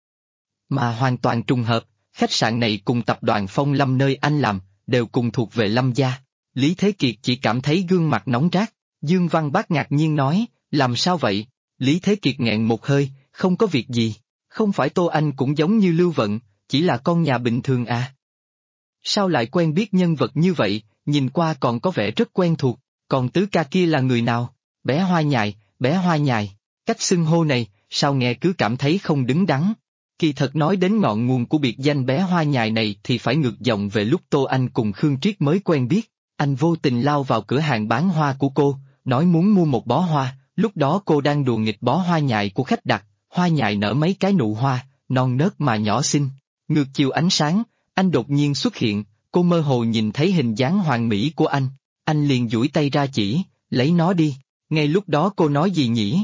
Mà hoàn toàn trùng hợp, khách sạn này cùng tập đoàn Phong Lâm nơi anh làm, đều cùng thuộc về Lâm gia. Lý Thế Kiệt chỉ cảm thấy gương mặt nóng rát, Dương Văn Bác ngạc nhiên nói, làm sao vậy? Lý Thế Kiệt nghẹn một hơi, không có việc gì, không phải Tô Anh cũng giống như Lưu Vận, chỉ là con nhà bình thường à. Sao lại quen biết nhân vật như vậy, nhìn qua còn có vẻ rất quen thuộc, còn Tứ ca kia là người nào? Bé Hoa Nhài, cách xưng hô này, sao nghe cứ cảm thấy không đứng đắn. Kỳ thật nói đến ngọn nguồn của biệt danh bé Hoa Nhài này thì phải ngược dòng về lúc Tô Anh cùng Khương Triết mới quen biết, anh vô tình lao vào cửa hàng bán hoa của cô, nói muốn mua một bó hoa, lúc đó cô đang đùa nghịch bó hoa nhài của khách đặt, hoa nhài nở mấy cái nụ hoa, non nớt mà nhỏ xinh, ngược chiều ánh sáng, anh đột nhiên xuất hiện, cô mơ hồ nhìn thấy hình dáng hoàn mỹ của anh liền duỗi tay ra chỉ, lấy nó đi, ngay lúc đó cô nói gì nhỉ?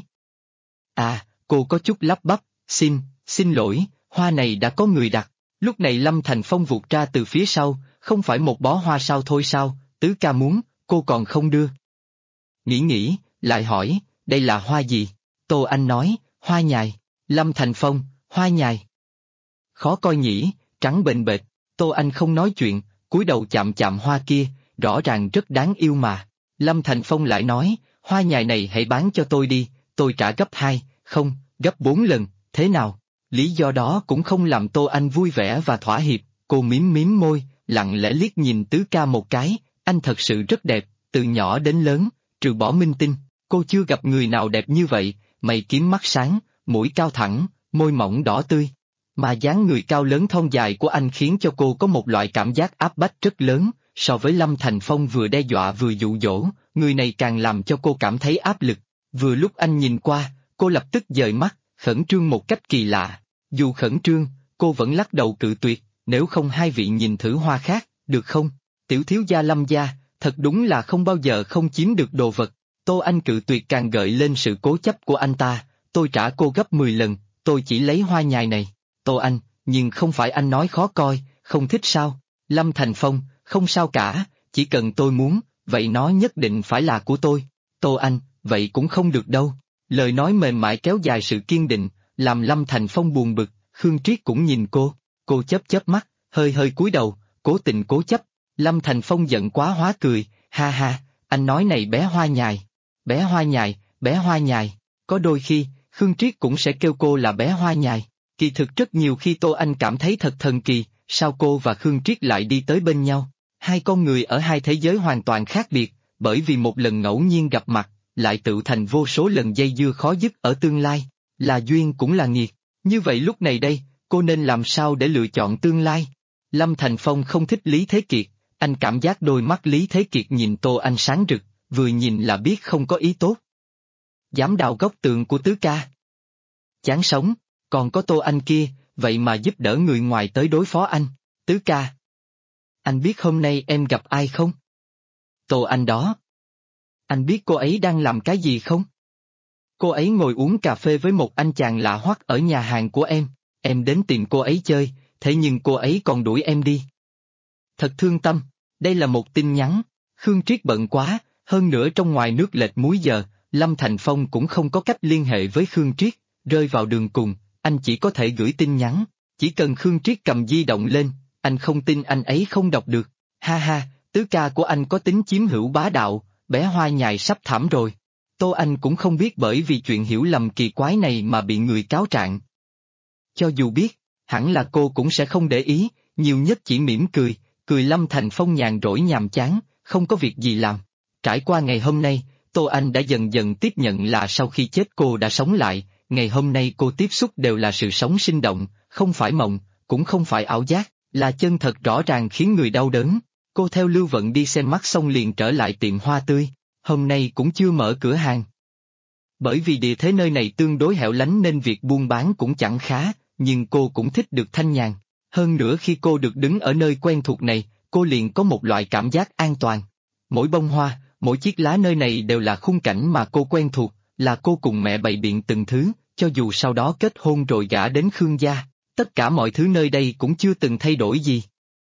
À, cô có chút lắp bắp, xin lỗi, hoa này đã có người đặt, lúc này Lâm Thành Phong vụt ra từ phía sau, không phải một bó hoa sao thôi sao, Tứ ca muốn, cô còn không đưa. Nghĩ, lại hỏi, đây là hoa gì? Tô Anh nói, hoa nhài, Lâm Thành Phong, hoa nhài. Khó coi nhỉ, trắng bềnh bệt, Tô Anh không nói chuyện, cúi đầu chạm chạm hoa kia, rõ ràng rất đáng yêu mà. Lâm Thành Phong lại nói, hoa nhài này hãy bán cho tôi đi, tôi trả gấp 2, không, gấp 4 lần, thế nào? Lý do đó cũng không làm Tô Anh vui vẻ và thỏa hiệp, cô mím môi, lặng lẽ liếc nhìn Tứ ca một cái, anh thật sự rất đẹp, từ nhỏ đến lớn, trừ bỏ Minh Tinh, cô chưa gặp người nào đẹp như vậy, mày kiếm mắt sáng, mũi cao thẳng, môi mỏng đỏ tươi. Mà dáng người cao lớn thon dài của anh khiến cho cô có một loại cảm giác áp bách rất lớn, so với Lâm Thành Phong vừa đe dọa vừa dụ dỗ, người này càng làm cho cô cảm thấy áp lực. Vừa lúc anh nhìn qua, cô lập tức dời mắt, khẩn trương một cách kỳ lạ. Dù khẩn trương, cô vẫn lắc đầu cự tuyệt, nếu không hai vị nhìn thử hoa khác, được không? Tiểu thiếu gia Lâm gia, thật đúng là không bao giờ không chiếm được đồ vật. Tô Anh cự tuyệt càng gợi lên sự cố chấp của anh ta, tôi trả cô gấp 10 lần, tôi chỉ lấy hoa nhài này. Tô Anh, nhưng không phải anh nói khó coi, không thích sao? Lâm Thành Phong, không sao cả, chỉ cần tôi muốn, vậy nó nhất định phải là của tôi. Tô Anh, vậy cũng không được đâu. Lời nói mềm mại kéo dài sự kiên định, làm Lâm Thành Phong buồn bực, Khương Triết cũng nhìn cô chớp mắt, hơi cúi đầu, cố tình cố chấp. Lâm Thành Phong giận quá hóa cười, ha ha, anh nói này bé hoa nhài, có đôi khi, Khương Triết cũng sẽ kêu cô là bé hoa nhài. Kỳ thực rất nhiều khi Tô Anh cảm thấy thật thần kỳ, sao cô và Khương Triết lại đi tới bên nhau? Hai con người ở hai thế giới hoàn toàn khác biệt, bởi vì một lần ngẫu nhiên gặp mặt, lại tự thành vô số lần dây dưa khó dứt ở tương lai, là duyên cũng là nghiệt. Như vậy lúc này đây, cô nên làm sao để lựa chọn tương lai? Lâm Thành Phong không thích Lý Thế Kiệt, anh cảm giác đôi mắt Lý Thế Kiệt nhìn Tô Anh sáng rực, vừa nhìn là biết không có ý tốt. Dám đào góc tường của Tứ ca. Chán sống, còn có Tô Anh kia, vậy mà giúp đỡ người ngoài tới đối phó anh. Tứ ca, Anh biết hôm nay em gặp ai không? Tô Anh đó. Anh biết cô ấy đang làm cái gì không? Cô ấy ngồi uống cà phê với một anh chàng lạ hoắc ở nhà hàng của em đến tìm cô ấy chơi, thế nhưng cô ấy còn đuổi em đi. Thật thương tâm, đây là một tin nhắn, Khương Triết bận quá, hơn nữa trong ngoài nước lệch múi giờ, Lâm Thành Phong cũng không có cách liên hệ với Khương Triết, rơi vào đường cùng, anh chỉ có thể gửi tin nhắn, chỉ cần Khương Triết cầm di động lên, anh không tin anh ấy không đọc được, ha ha, tứ ca của anh có tính chiếm hữu bá đạo, bé Hoa Nhài sắp thảm rồi. Tô Anh cũng không biết bởi vì chuyện hiểu lầm kỳ quái này mà bị người cáo trạng. Cho dù biết, hẳn là cô cũng sẽ không để ý, nhiều nhất chỉ mỉm cười, cười Lâm Thành Phong nhàn rỗi nhàm chán, không có việc gì làm. Trải qua ngày hôm nay, Tô Anh đã dần dần tiếp nhận là sau khi chết cô đã sống lại, ngày hôm nay cô tiếp xúc đều là sự sống sinh động, không phải mộng, cũng không phải ảo giác, là chân thật rõ ràng khiến người đau đớn. Cô theo Lưu Vận đi xem mắt xong liền trở lại tiệm hoa tươi, hôm nay cũng chưa mở cửa hàng. Bởi vì địa thế nơi này tương đối hẻo lánh nên việc buôn bán cũng chẳng khá, nhưng cô cũng thích được thanh nhàn. Hơn nữa khi cô được đứng ở nơi quen thuộc này, cô liền có một loại cảm giác an toàn. Mỗi bông hoa, mỗi chiếc lá nơi này đều là khung cảnh mà cô quen thuộc, là cô cùng mẹ bày biện từng thứ, cho dù sau đó kết hôn rồi gả đến Khương gia, tất cả mọi thứ nơi đây cũng chưa từng thay đổi gì.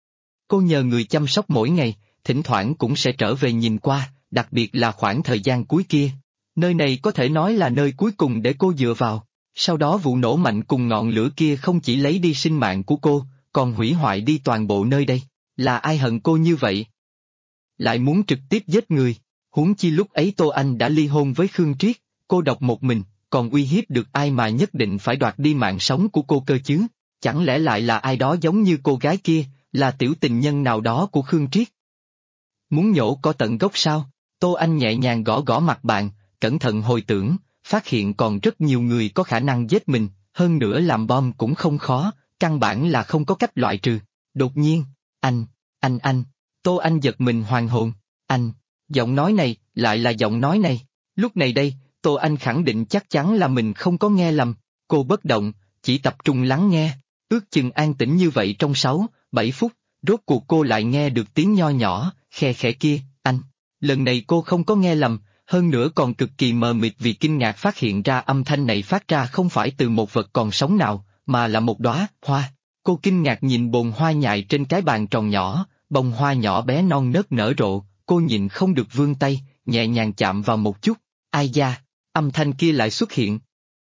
Cô nhờ người chăm sóc mỗi ngày, thỉnh thoảng cũng sẽ trở về nhìn qua, đặc biệt là khoảng thời gian cuối kia. Nơi này có thể nói là nơi cuối cùng để cô dựa vào. Sau đó vụ nổ mạnh cùng ngọn lửa kia không chỉ lấy đi sinh mạng của cô, còn hủy hoại đi toàn bộ nơi đây. Là ai hận cô như vậy? Lại muốn trực tiếp giết người, huống chi lúc ấy Tô Anh đã ly hôn với Khương Triết, cô độc một mình, còn uy hiếp được ai mà nhất định phải đoạt đi mạng sống của cô cơ chứ? Chẳng lẽ lại là ai đó giống như cô gái kia, là tiểu tình nhân nào đó của Khương Triết? Muốn nhổ cỏ tận gốc sao? Tô Anh nhẹ nhàng gõ gõ mặt bàn, cẩn thận hồi tưởng, phát hiện còn rất nhiều người có khả năng giết mình, hơn nữa làm bom cũng không khó, căn bản là không có cách loại trừ. Đột nhiên, anh, Tô Anh giật mình hoàn hồn, anh, giọng nói này, lại là giọng nói này. Lúc này đây, Tô Anh khẳng định chắc chắn là mình không có nghe lầm, cô bất động, chỉ tập trung lắng nghe, ước chừng an tĩnh như vậy trong 6-7 phút, rốt cuộc cô lại nghe được tiếng nho nhỏ, khe khẽ kia, anh. Lần này cô không có nghe lầm, hơn nữa còn cực kỳ mờ mịt vì kinh ngạc phát hiện ra âm thanh này phát ra không phải từ một vật còn sống nào, mà là một đóa hoa. Cô kinh ngạc nhìn bồn hoa nhài trên cái bàn tròn nhỏ, bông hoa nhỏ bé non nớt nở rộ, cô nhịn không được vươn tay, nhẹ nhàng chạm vào một chút, ai da, âm thanh kia lại xuất hiện.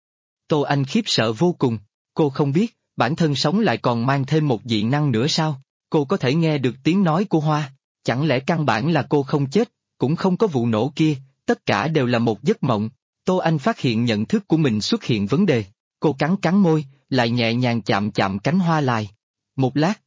Tô Anh khiếp sợ vô cùng, cô không biết, bản thân sống lại còn mang thêm một dị năng nữa sao? Cô có thể nghe được tiếng nói của hoa, chẳng lẽ căn bản là cô không chết, cũng không có vụ nổ kia, tất cả đều là một giấc mộng. Tô Anh phát hiện nhận thức của mình xuất hiện vấn đề, cô cắn cắn môi, lại nhẹ nhàng chạm chạm cánh hoa lại. Một lát,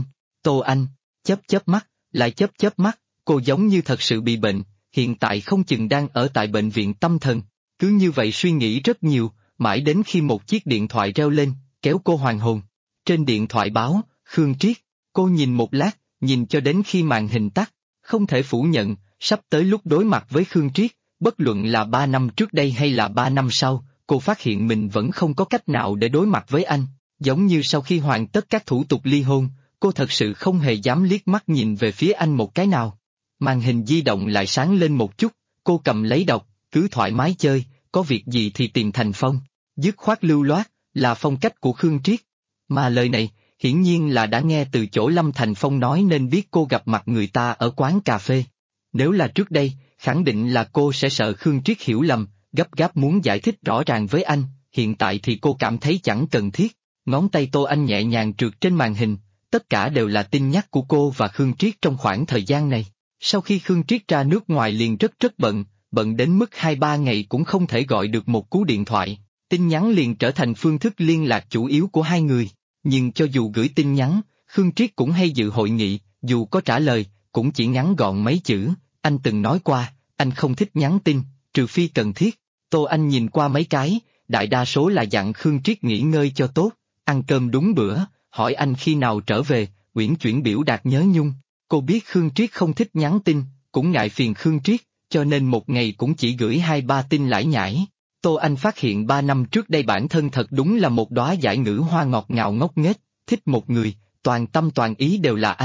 Tô Anh, chớp mắt, lại chớp mắt, cô giống như thật sự bị bệnh, hiện tại không chừng đang ở tại bệnh viện tâm thần. Cứ như vậy suy nghĩ rất nhiều, mãi đến khi một chiếc điện thoại reo lên, kéo cô hoàn hồn. Trên điện thoại báo, Khương Triết, cô nhìn một lát, nhìn cho đến khi màn hình tắt, không thể phủ nhận, sắp tới lúc đối mặt với Khương Triết, bất luận là 3 năm trước đây hay là 3 năm sau, cô phát hiện mình vẫn không có cách nào để đối mặt với anh, giống như sau khi hoàn tất các thủ tục ly hôn, cô thật sự không hề dám liếc mắt nhìn về phía anh một cái nào. Màn hình di động lại sáng lên một chút, cô cầm lấy đọc, cứ thoải mái chơi, có việc gì thì tìm Thành Phong, dứt khoát lưu loát, là phong cách của Khương Triết. Mà lời này, hiển nhiên là đã nghe từ chỗ Lâm Thành Phong nói nên biết cô gặp mặt người ta ở quán cà phê. Nếu là trước đây, khẳng định là cô sẽ sợ Khương Triết hiểu lầm, gấp gáp muốn giải thích rõ ràng với anh, hiện tại thì cô cảm thấy chẳng cần thiết. Ngón tay Tô Anh nhẹ nhàng trượt trên màn hình, tất cả đều là tin nhắc của cô và Khương Triết trong khoảng thời gian này. Sau khi Khương Triết ra nước ngoài liền rất bận đến mức 2-3 ngày cũng không thể gọi được một cú điện thoại, tin nhắn liền trở thành phương thức liên lạc chủ yếu của hai người. Nhưng cho dù gửi tin nhắn, Khương Triết cũng hay dự hội nghị, dù có trả lời, cũng chỉ ngắn gọn mấy chữ, anh từng nói qua, anh không thích nhắn tin, trừ phi cần thiết. Tô Anh nhìn qua mấy cái, đại đa số là dặn Khương Triết nghỉ ngơi cho tốt, ăn cơm đúng bữa, hỏi anh khi nào trở về, uyển chuyển biểu đạt nhớ nhung. Cô biết Khương Triết không thích nhắn tin, cũng ngại phiền Khương Triết, cho nên một ngày cũng chỉ gửi 2-3 tin lải nhải. Tô Anh phát hiện 3 năm trước đây bản thân thật đúng là một đóa giải ngữ hoa ngọt ngào ngốc nghếch, thích một người, toàn tâm toàn ý đều là anh,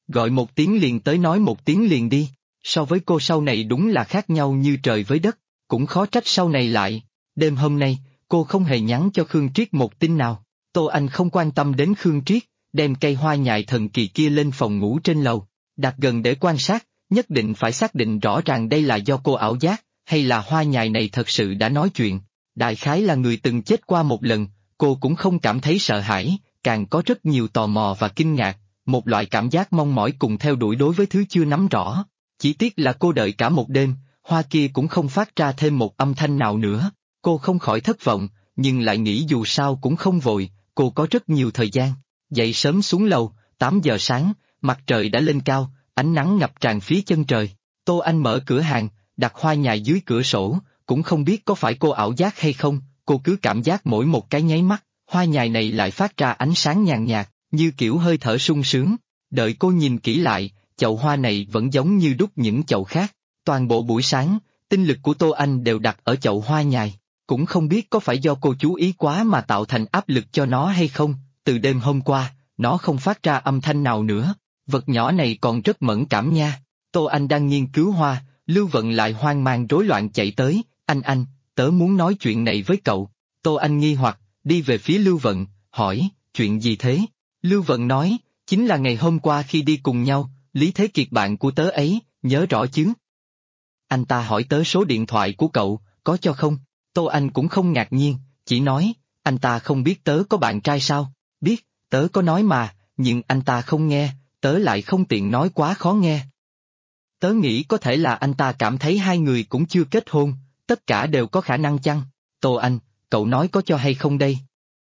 Gọi một tiếng liền tới nói một tiếng liền đi. So với cô sau này đúng là khác nhau như trời với đất, cũng khó trách sau này lại. Đêm hôm nay, cô không hề nhắn cho Khương Triết một tin nào. Tô Anh không quan tâm đến Khương Triết, đem cây hoa nhài thần kỳ kia lên phòng ngủ trên lầu, đặt gần để quan sát, nhất định phải xác định rõ ràng đây là do cô ảo giác, hay là hoa nhài này thật sự đã nói chuyện. Đại khái là người từng chết qua một lần, cô cũng không cảm thấy sợ hãi, càng có rất nhiều tò mò và kinh ngạc, một loại cảm giác mong mỏi cùng theo đuổi đối với thứ chưa nắm rõ. Chỉ tiếc là cô đợi cả một đêm, hoa kia cũng không phát ra thêm một âm thanh nào nữa. Cô không khỏi thất vọng, nhưng lại nghĩ dù sao cũng không vội, cô có rất nhiều thời gian. Dậy sớm xuống lầu, 8 giờ sáng, mặt trời đã lên cao, ánh nắng ngập tràn phía chân trời. Tô Anh mở cửa hàng, đặt hoa nhài dưới cửa sổ, cũng không biết có phải cô ảo giác hay không, cô cứ cảm giác mỗi một cái nháy mắt, hoa nhài này lại phát ra ánh sáng nhàn nhạt, như kiểu hơi thở sung sướng. Đợi cô nhìn kỹ lại, chậu hoa này vẫn giống như đúc những chậu khác. Toàn bộ buổi sáng, tinh lực của Tô Anh đều đặt ở chậu hoa nhài. Cũng không biết có phải do cô chú ý quá mà tạo thành áp lực cho nó hay không, từ đêm hôm qua, nó không phát ra âm thanh nào nữa, vật nhỏ này còn rất mẫn cảm nha. Tô Anh đang nghiên cứu hoa, Lưu Vận lại hoang mang rối loạn chạy tới, anh, tớ muốn nói chuyện này với cậu. Tô Anh nghi hoặc, đi về phía Lưu Vận, hỏi, chuyện gì thế? Lưu Vận nói, chính là ngày hôm qua khi đi cùng nhau, Lý Thế Kiệt bạn của tớ ấy, nhớ rõ chứ? Anh ta hỏi tớ số điện thoại của cậu, có cho không? Tô Anh cũng không ngạc nhiên, chỉ nói, anh ta không biết tớ có bạn trai sao? Biết, tớ có nói mà, nhưng anh ta không nghe, tớ lại không tiện nói quá khó nghe. Tớ nghĩ có thể là anh ta cảm thấy hai người cũng chưa kết hôn, tất cả đều có khả năng chăng? Tô Anh, cậu nói có cho hay không đây?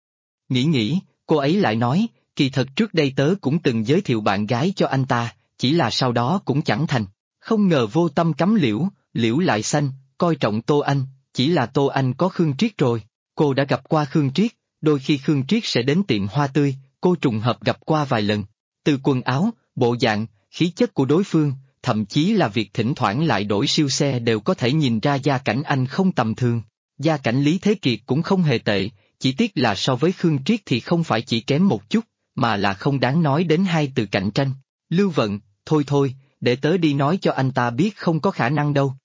Nghĩ, cô ấy lại nói, kỳ thật trước đây tớ cũng từng giới thiệu bạn gái cho anh ta, chỉ là sau đó cũng chẳng thành. Không ngờ vô tâm cắm liễu, liễu lại xanh, coi trọng Tô Anh, chỉ là Tô Anh có Khương Triết rồi. Cô đã gặp qua Khương Triết, đôi khi Khương Triết sẽ đến tiệm hoa tươi, cô trùng hợp gặp qua vài lần. Từ quần áo, bộ dạng, khí chất của đối phương, thậm chí là việc thỉnh thoảng lại đổi siêu xe đều có thể nhìn ra gia cảnh anh không tầm thường. Gia cảnh Lý Thế Kiệt cũng không hề tệ, chỉ tiếc là so với Khương Triết thì không phải chỉ kém một chút, mà là không đáng nói đến hai từ cạnh tranh. Lưu Vận, thôi, để tớ đi nói cho anh ta biết không có khả năng đâu.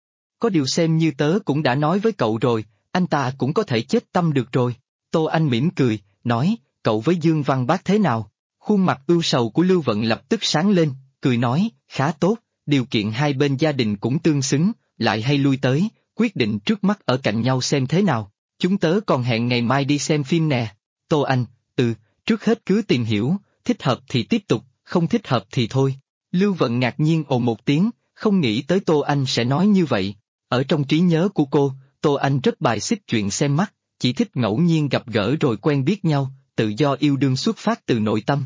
Có điều xem như tớ cũng đã nói với cậu rồi, anh ta cũng có thể chết tâm được rồi. Tô Anh mỉm cười, nói, cậu với Dương Văn Bác thế nào? Khuôn mặt ưu sầu của Lưu Vận lập tức sáng lên, cười nói, khá tốt, điều kiện hai bên gia đình cũng tương xứng, lại hay lui tới, quyết định trước mắt ở cạnh nhau xem thế nào. Chúng tớ còn hẹn ngày mai đi xem phim nè. Tô Anh, trước hết cứ tìm hiểu, thích hợp thì tiếp tục, không thích hợp thì thôi. Lưu Vận ngạc nhiên ồ một tiếng, không nghĩ tới Tô Anh sẽ nói như vậy. Ở trong trí nhớ của cô, Tô Anh rất bài xích chuyện xem mắt, chỉ thích ngẫu nhiên gặp gỡ rồi quen biết nhau, tự do yêu đương xuất phát từ nội tâm.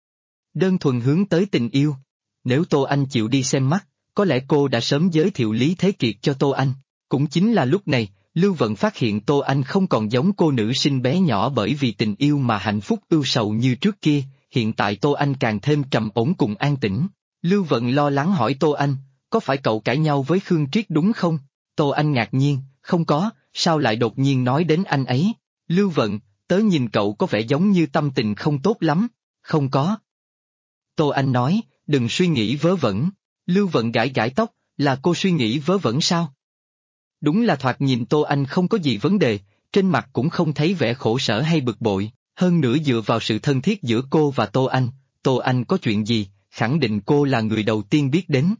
Đơn thuần hướng tới tình yêu. Nếu Tô Anh chịu đi xem mắt, có lẽ cô đã sớm giới thiệu Lý Thế Kiệt cho Tô Anh. Cũng chính là lúc này, Lưu Vận phát hiện Tô Anh không còn giống cô nữ sinh bé nhỏ bởi vì tình yêu mà hạnh phúc ưu sầu như trước kia, hiện tại Tô Anh càng thêm trầm ổn cùng an tĩnh. Lưu Vận lo lắng hỏi Tô Anh, có phải cậu cãi nhau với Khương Triết đúng không? Tô Anh ngạc nhiên, không có, sao lại đột nhiên nói đến anh ấy? Lưu Vận, tớ nhìn cậu có vẻ giống như tâm tình không tốt lắm. Không có. Tô Anh nói, đừng suy nghĩ vớ vẩn. Lưu Vận gãi gãi tóc, là cô suy nghĩ vớ vẩn sao? Đúng là thoạt nhìn Tô Anh không có gì vấn đề, trên mặt cũng không thấy vẻ khổ sở hay bực bội, hơn nữa dựa vào sự thân thiết giữa cô và Tô Anh có chuyện gì, khẳng định cô là người đầu tiên biết đến.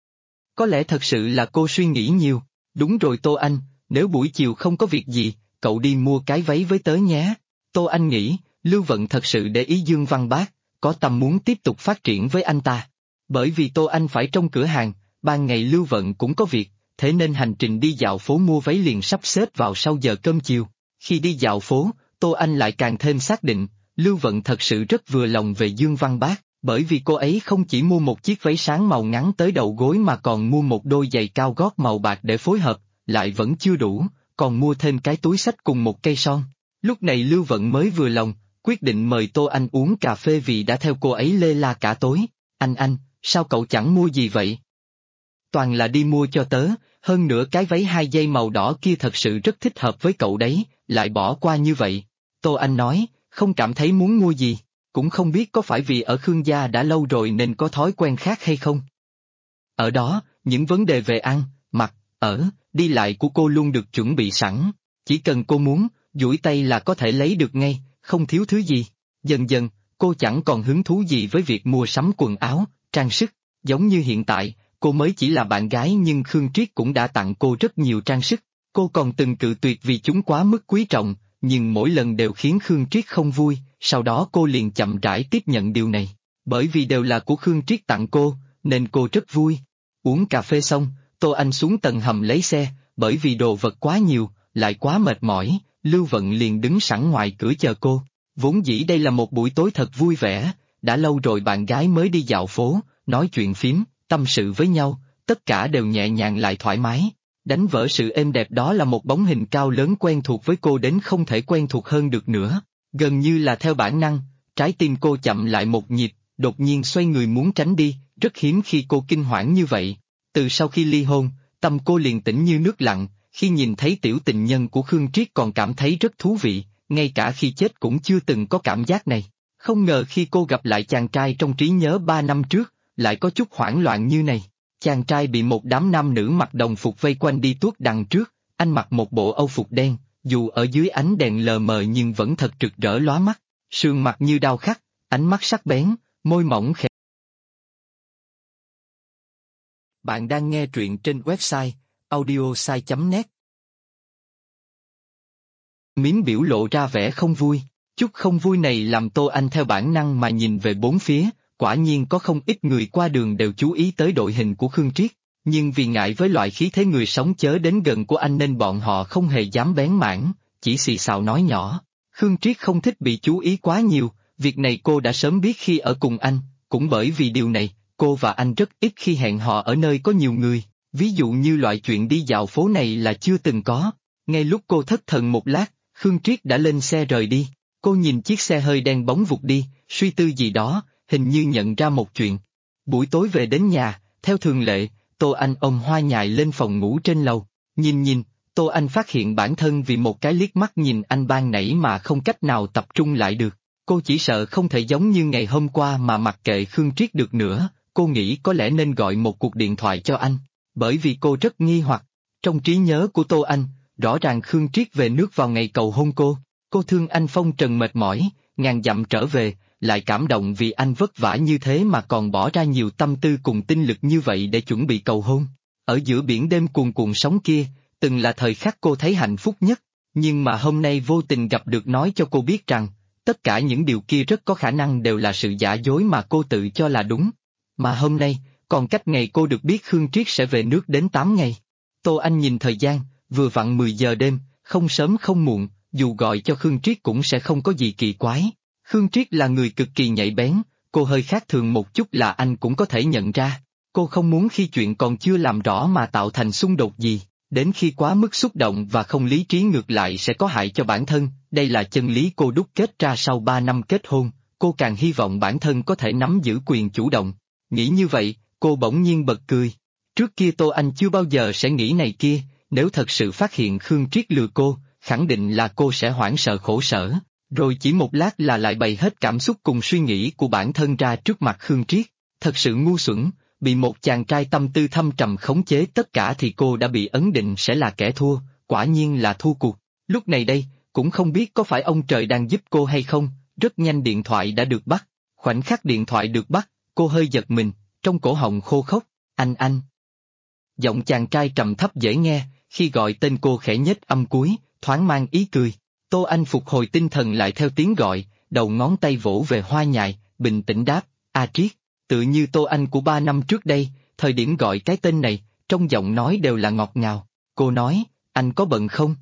Có lẽ thật sự là cô suy nghĩ nhiều, đúng rồi Tô Anh, nếu buổi chiều không có việc gì, cậu đi mua cái váy với tớ nhé. Tô Anh nghĩ, Lưu Vận thật sự để ý Dương Văn Bác, có tâm muốn tiếp tục phát triển với anh ta. Bởi vì Tô Anh phải trong cửa hàng, ban ngày Lưu Vận cũng có việc, thế nên hành trình đi dạo phố mua váy liền sắp xếp vào sau giờ cơm chiều. Khi đi dạo phố, Tô Anh lại càng thêm xác định, Lưu Vận thật sự rất vừa lòng về Dương Văn Bác, bởi vì cô ấy không chỉ mua một chiếc váy sáng màu ngắn tới đầu gối mà còn mua một đôi giày cao gót màu bạc để phối hợp, lại vẫn chưa đủ, còn mua thêm cái túi xách cùng một cây son. Lúc này Lưu Vận mới vừa lòng, quyết định mời Tô Anh uống cà phê vì đã theo cô ấy lê la cả tối. Anh, sao cậu chẳng mua gì vậy? Toàn là đi mua cho tớ, hơn nữa cái váy 2 dây màu đỏ kia thật sự rất thích hợp với cậu đấy, lại bỏ qua như vậy. Tô Anh nói, không cảm thấy muốn mua gì. cũng không biết có phải vì ở Khương gia đã lâu rồi nên có thói quen khác hay không. Ở đó, những vấn đề về ăn, mặc, ở, đi lại của cô luôn được chuẩn bị sẵn, chỉ cần cô muốn, duỗi tay là có thể lấy được ngay, không thiếu thứ gì. Dần dần, cô chẳng còn hứng thú gì với việc mua sắm quần áo, trang sức, giống như hiện tại, cô mới chỉ là bạn gái nhưng Khương Triết cũng đã tặng cô rất nhiều trang sức, cô còn từng cự tuyệt vì chúng quá mức quý trọng, nhưng mỗi lần đều khiến Khương Triết không vui, sau đó cô liền chậm rãi tiếp nhận điều này, bởi vì đều là của Khương Triết tặng cô, nên cô rất vui. Uống cà phê xong, Tô Anh xuống tầng hầm lấy xe, bởi vì đồ vật quá nhiều, lại quá mệt mỏi, Lưu Vận liền đứng sẵn ngoài cửa chờ cô. Vốn dĩ đây là một buổi tối thật vui vẻ, đã lâu rồi bạn gái mới đi dạo phố, nói chuyện phím, tâm sự với nhau, tất cả đều nhẹ nhàng lại thoải mái. Đánh vỡ sự êm đẹp đó là một bóng hình cao lớn quen thuộc với cô đến không thể quen thuộc hơn được nữa. Gần như là theo bản năng, trái tim cô chậm lại một nhịp, đột nhiên xoay người muốn tránh đi, rất hiếm khi cô kinh hoảng như vậy. Từ sau khi ly hôn, tâm cô liền tĩnh như nước lặng, khi nhìn thấy tiểu tình nhân của Khương Triết còn cảm thấy rất thú vị, ngay cả khi chết cũng chưa từng có cảm giác này. Không ngờ khi cô gặp lại chàng trai trong trí nhớ 3 năm trước, lại có chút hoảng loạn như này. Chàng trai bị một đám nam nữ mặc đồng phục vây quanh đi tuốt đằng trước, anh mặc một bộ âu phục đen, dù ở dưới ánh đèn lờ mờ nhưng vẫn thật rực rỡ lóa mắt, sườn mặt như đao khắc, ánh mắt sắc bén, môi mỏng khẽ. Bạn đang nghe truyện trên website audiosai.net. Miếm biểu lộ ra vẻ không vui, chút không vui này làm Tô Anh theo bản năng mà nhìn về bốn phía, quả nhiên có không ít người qua đường đều chú ý tới đội hình của Khương Triết, nhưng vì ngại với loại khí thế người sống chớ đến gần của anh nên bọn họ không hề dám bén mảng, chỉ xì xào nói nhỏ. Khương Triết không thích bị chú ý quá nhiều, việc này cô đã sớm biết khi ở cùng anh, cũng bởi vì điều này, cô và anh rất ít khi hẹn hò ở nơi có nhiều người, ví dụ như loại chuyện đi dạo phố này là chưa từng có. Ngay lúc cô thất thần một lát, Khương Triết đã lên xe rời đi, cô nhìn chiếc xe hơi đen bóng vụt đi, suy tư gì đó, hình như nhận ra một chuyện. Buổi tối về đến nhà, theo thường lệ, Tô Anh ôm Hoa Nhài lên phòng ngủ trên lầu, nhìn, Tô Anh phát hiện bản thân vì một cái liếc mắt nhìn anh ban nãy mà không cách nào tập trung lại được. Cô chỉ sợ không thể giống như ngày hôm qua mà mặc kệ Khương Triết được nữa, cô nghĩ có lẽ nên gọi một cuộc điện thoại cho anh, bởi vì cô rất nghi hoặc. Trong trí nhớ của Tô Anh, rõ ràng Khương Triết về nước vào ngày cầu hôn cô thương anh phong trần mệt mỏi, ngàn dặm trở về, lại cảm động vì anh vất vả như thế mà còn bỏ ra nhiều tâm tư cùng tinh lực như vậy để chuẩn bị cầu hôn. Ở giữa biển đêm cuồn cuộn sóng kia, từng là thời khắc cô thấy hạnh phúc nhất, nhưng mà hôm nay vô tình gặp được nói cho cô biết rằng, tất cả những điều kia rất có khả năng đều là sự giả dối mà cô tự cho là đúng. Mà hôm nay, còn cách ngày cô được biết Khương Triết sẽ về nước đến 8 ngày. Tô Anh nhìn thời gian, vừa vặn 10 giờ đêm, không sớm không muộn, dù gọi cho Khương Triết cũng sẽ không có gì kỳ quái. Khương Triết là người cực kỳ nhạy bén, cô hơi khác thường một chút là anh cũng có thể nhận ra. Cô không muốn khi chuyện còn chưa làm rõ mà tạo thành xung đột gì, đến khi quá mức xúc động và không lý trí ngược lại sẽ có hại cho bản thân, đây là chân lý cô đúc kết ra sau 3 năm kết hôn, cô càng hy vọng bản thân có thể nắm giữ quyền chủ động. Nghĩ như vậy, cô bỗng nhiên bật cười. Trước kia Tô Anh chưa bao giờ sẽ nghĩ này kia, nếu thật sự phát hiện Khương Triết lừa cô, khẳng định là cô sẽ hoảng sợ khổ sở, rồi chỉ một lát là lại bày hết cảm xúc cùng suy nghĩ của bản thân ra trước mặt Khương Triết. Thật sự ngu xuẩn, bị một chàng trai tâm tư thâm trầm khống chế tất cả thì cô đã bị ấn định sẽ là kẻ thua, quả nhiên là thua cuộc. Lúc này đây, cũng không biết có phải ông trời đang giúp cô hay không, rất nhanh điện thoại đã được bắt. Khoảnh khắc điện thoại được bắt, cô hơi giật mình, trong cổ họng khô khốc, anh. Giọng chàng trai trầm thấp dễ nghe, khi gọi tên cô khẽ nhếch âm cuối, thoáng mang ý cười. Tô Anh phục hồi tinh thần lại theo tiếng gọi, đầu ngón tay vỗ về Hoa Nhài, bình tĩnh đáp, A Triết, tự như Tô Anh của 3 năm trước đây, thời điểm gọi cái tên này, trong giọng nói đều là ngọt ngào. Cô nói, anh có bận không?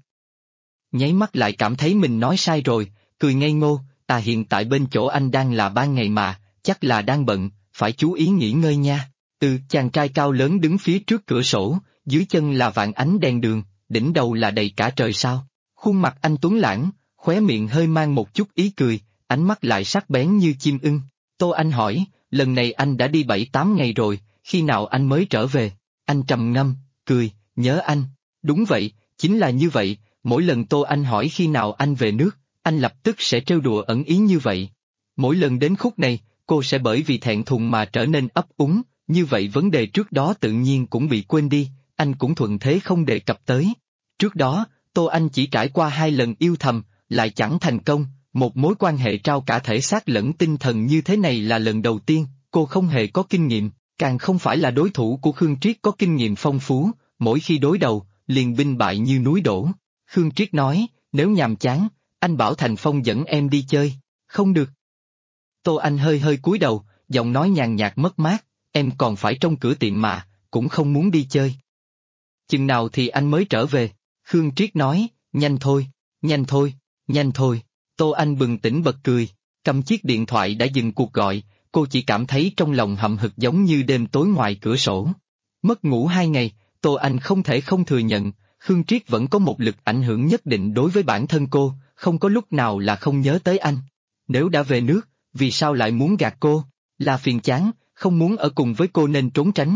Nháy mắt lại cảm thấy mình nói sai rồi, cười ngây ngô, hiện tại bên chỗ anh đang là ban ngày mà, chắc là đang bận, phải chú ý nghỉ ngơi nha. Chàng trai cao lớn đứng phía trước cửa sổ, dưới chân là vạn ánh đèn đường, đỉnh đầu là đầy cả trời sao. Khuôn mặt anh tuấn lãng, khóe miệng hơi mang một chút ý cười, ánh mắt lại sắc bén như chim ưng. Tô Anh hỏi, lần này anh đã đi 7-8 ngày rồi, khi nào anh mới trở về? Anh trầm ngâm, cười, nhớ anh. Đúng vậy, chính là như vậy, mỗi lần Tô Anh hỏi khi nào anh về nước, anh lập tức sẽ trêu đùa ẩn ý như vậy. Mỗi lần đến khúc này, cô sẽ bởi vì thẹn thùng mà trở nên ấp úng, như vậy vấn đề trước đó tự nhiên cũng bị quên đi, anh cũng thuận thế không đề cập tới. Trước đó, Tô Anh chỉ trải qua 2 lần yêu thầm, lại chẳng thành công, một mối quan hệ trao cả thể xác lẫn tinh thần như thế này là lần đầu tiên, cô không hề có kinh nghiệm, càng không phải là đối thủ của Khương Triết có kinh nghiệm phong phú, mỗi khi đối đầu, liền binh bại như núi đổ. Khương Triết nói, nếu nhàm chán, anh bảo Thành Phong dẫn em đi chơi. Không được. Tô Anh hơi hơi cúi đầu, giọng nói nhàn nhạt mất mát, em còn phải trong cửa tiệm mà, cũng không muốn đi chơi. Chừng nào thì anh mới trở về? Khương Triết nói, nhanh thôi, nhanh thôi, nhanh thôi. Tô Anh bừng tỉnh bật cười, cầm chiếc điện thoại đã dừng cuộc gọi, cô chỉ cảm thấy trong lòng hậm hực giống như đêm tối ngoài cửa sổ. Mất ngủ 2 ngày, Tô Anh không thể không thừa nhận, Khương Triết vẫn có một lực ảnh hưởng nhất định đối với bản thân cô, không có lúc nào là không nhớ tới anh. Nếu đã về nước, vì sao lại muốn gạt cô? Là phiền chán, không muốn ở cùng với cô nên trốn tránh.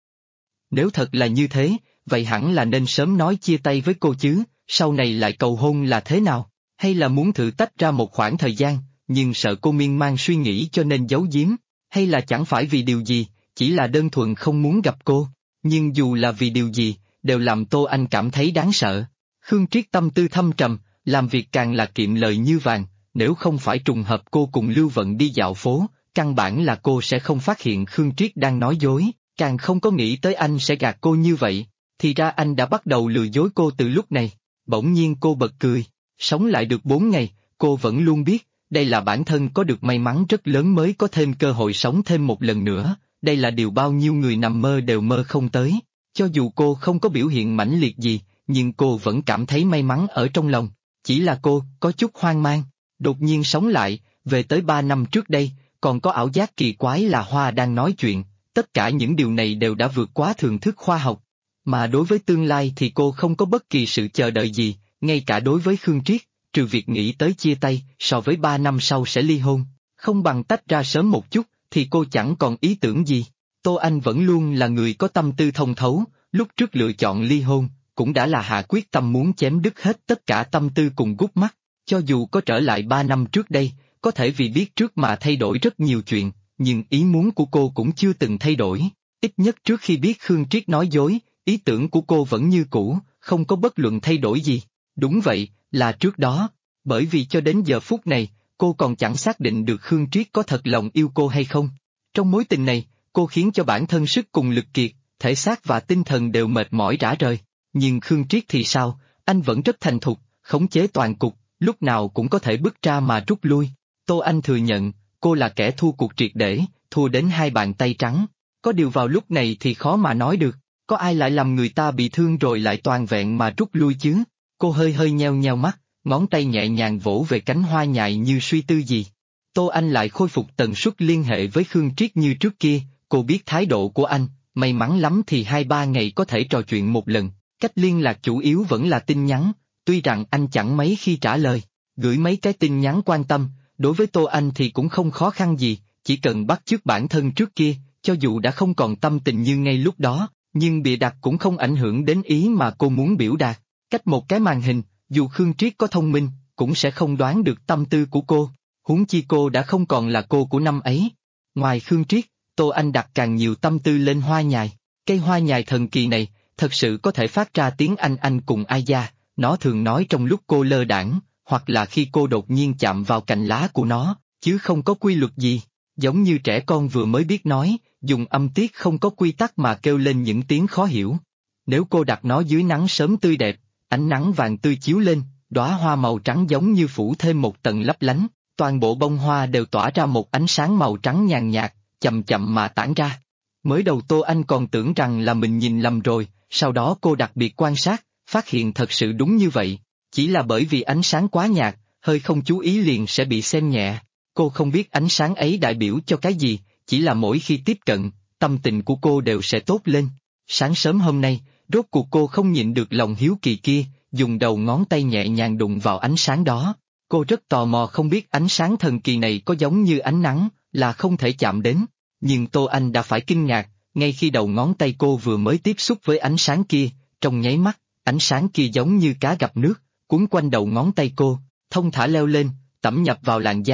Nếu thật là như thế, vậy hẳn là nên sớm nói chia tay với cô chứ, sau này lại cầu hôn là thế nào? Hay là muốn thử tách ra một khoảng thời gian, nhưng sợ cô miên man suy nghĩ cho nên giấu giếm? Hay là chẳng phải vì điều gì, chỉ là đơn thuần không muốn gặp cô? Nhưng dù là vì điều gì, đều làm Tô Anh cảm thấy đáng sợ. Khương Triết tâm tư thâm trầm, làm việc càng là kiệm lời như vàng, nếu không phải trùng hợp cô cùng Lưu Vận đi dạo phố, căn bản là cô sẽ không phát hiện Khương Triết đang nói dối, càng không có nghĩ tới anh sẽ gạt cô như vậy. Thì ra anh đã bắt đầu lừa dối cô từ lúc này. Bỗng nhiên cô bật cười, sống lại được 4 ngày, cô vẫn luôn biết, đây là bản thân có được may mắn rất lớn mới có thêm cơ hội sống thêm một lần nữa, đây là điều bao nhiêu người nằm mơ đều mơ không tới. Cho dù cô không có biểu hiện mãnh liệt gì, nhưng cô vẫn cảm thấy may mắn ở trong lòng. Chỉ là cô, có chút hoang mang, đột nhiên sống lại, về tới 3 năm trước đây, còn có ảo giác kỳ quái là Hoa đang nói chuyện, tất cả những điều này đều đã vượt quá thường thức khoa học. Mà đối với tương lai thì cô không có bất kỳ sự chờ đợi gì, ngay cả đối với Khương Triết, trừ việc nghĩ tới chia tay, so với 3 năm sau sẽ ly hôn, không bằng tách ra sớm một chút, thì cô chẳng còn ý tưởng gì. Tô Anh vẫn luôn là người có tâm tư thông thấu, lúc trước lựa chọn ly hôn, cũng đã là hạ quyết tâm muốn chém đứt hết tất cả tâm tư cùng gút mắt, cho dù có trở lại 3 năm trước đây, có thể vì biết trước mà thay đổi rất nhiều chuyện, nhưng ý muốn của cô cũng chưa từng thay đổi, ít nhất trước khi biết Khương Triết nói dối, ý tưởng của cô vẫn như cũ, không có bất luận thay đổi gì. Đúng vậy, là trước đó, bởi vì cho đến giờ phút này, cô còn chẳng xác định được Khương Triết có thật lòng yêu cô hay không. Trong mối tình này, cô khiến cho bản thân sức cùng lực kiệt, thể xác và tinh thần đều mệt mỏi rã rời. Nhưng Khương Triết thì sao, anh vẫn rất thành thục, khống chế toàn cục, lúc nào cũng có thể bước ra mà rút lui. Tô Anh thừa nhận, cô là kẻ thua cuộc triệt để, thua đến 2 bàn tay trắng. Có điều vào lúc này thì khó mà nói được, có ai lại làm người ta bị thương rồi lại toàn vẹn mà rút lui chứ? Cô hơi hơi nheo nheo mắt, ngón tay nhẹ nhàng vỗ về cánh hoa nhài như suy tư gì. Tô Anh lại khôi phục tần suất liên hệ với Khương Triết như trước kia, cô biết thái độ của anh, may mắn lắm thì 2-3 ngày có thể trò chuyện một lần, cách liên lạc chủ yếu vẫn là tin nhắn, tuy rằng anh chẳng mấy khi trả lời, gửi mấy cái tin nhắn quan tâm, đối với Tô Anh thì cũng không khó khăn gì, chỉ cần bắt chước bản thân trước kia, cho dù đã không còn tâm tình như ngay lúc đó, nhưng bịa đặt cũng không ảnh hưởng đến ý mà cô muốn biểu đạt. Cách một cái màn hình, dù Khương Triết có thông minh, cũng sẽ không đoán được tâm tư của cô, huống chi cô đã không còn là cô của năm ấy. Ngoài Khương Triết, Tô Anh đặt càng nhiều tâm tư lên hoa nhài. Cây hoa nhài thần kỳ này, thật sự có thể phát ra tiếng anh cùng ai da, nó thường nói trong lúc cô lơ đãng, hoặc là khi cô đột nhiên chạm vào cành lá của nó, chứ không có quy luật gì. Giống như trẻ con vừa mới biết nói, dùng âm tiết không có quy tắc mà kêu lên những tiếng khó hiểu. Nếu cô đặt nó dưới nắng sớm tươi đẹp, ánh nắng vàng tươi chiếu lên, đóa hoa màu trắng giống như phủ thêm một tầng lấp lánh, toàn bộ bông hoa đều tỏa ra một ánh sáng màu trắng nhàn nhạt, chậm chậm mà tản ra. Mới đầu Tô Anh còn tưởng rằng là mình nhìn lầm rồi, sau đó cô đặc biệt quan sát, phát hiện thật sự đúng như vậy, chỉ là bởi vì ánh sáng quá nhạt, hơi không chú ý liền sẽ bị xem nhẹ. Cô không biết ánh sáng ấy đại biểu cho cái gì, chỉ là mỗi khi tiếp cận, tâm tình của cô đều sẽ tốt lên. Sáng sớm hôm nay, rốt cuộc cô không nhịn được lòng hiếu kỳ kia, dùng đầu ngón tay nhẹ nhàng đụng vào ánh sáng đó. Cô rất tò mò không biết ánh sáng thần kỳ này có giống như ánh nắng, là không thể chạm đến. Nhưng Tô Anh đã phải kinh ngạc, ngay khi đầu ngón tay cô vừa mới tiếp xúc với ánh sáng kia, trong nháy mắt, ánh sáng kia giống như cá gặp nước, cuốn quanh đầu ngón tay cô, thông thả leo lên, tẩm nhập vào làn da,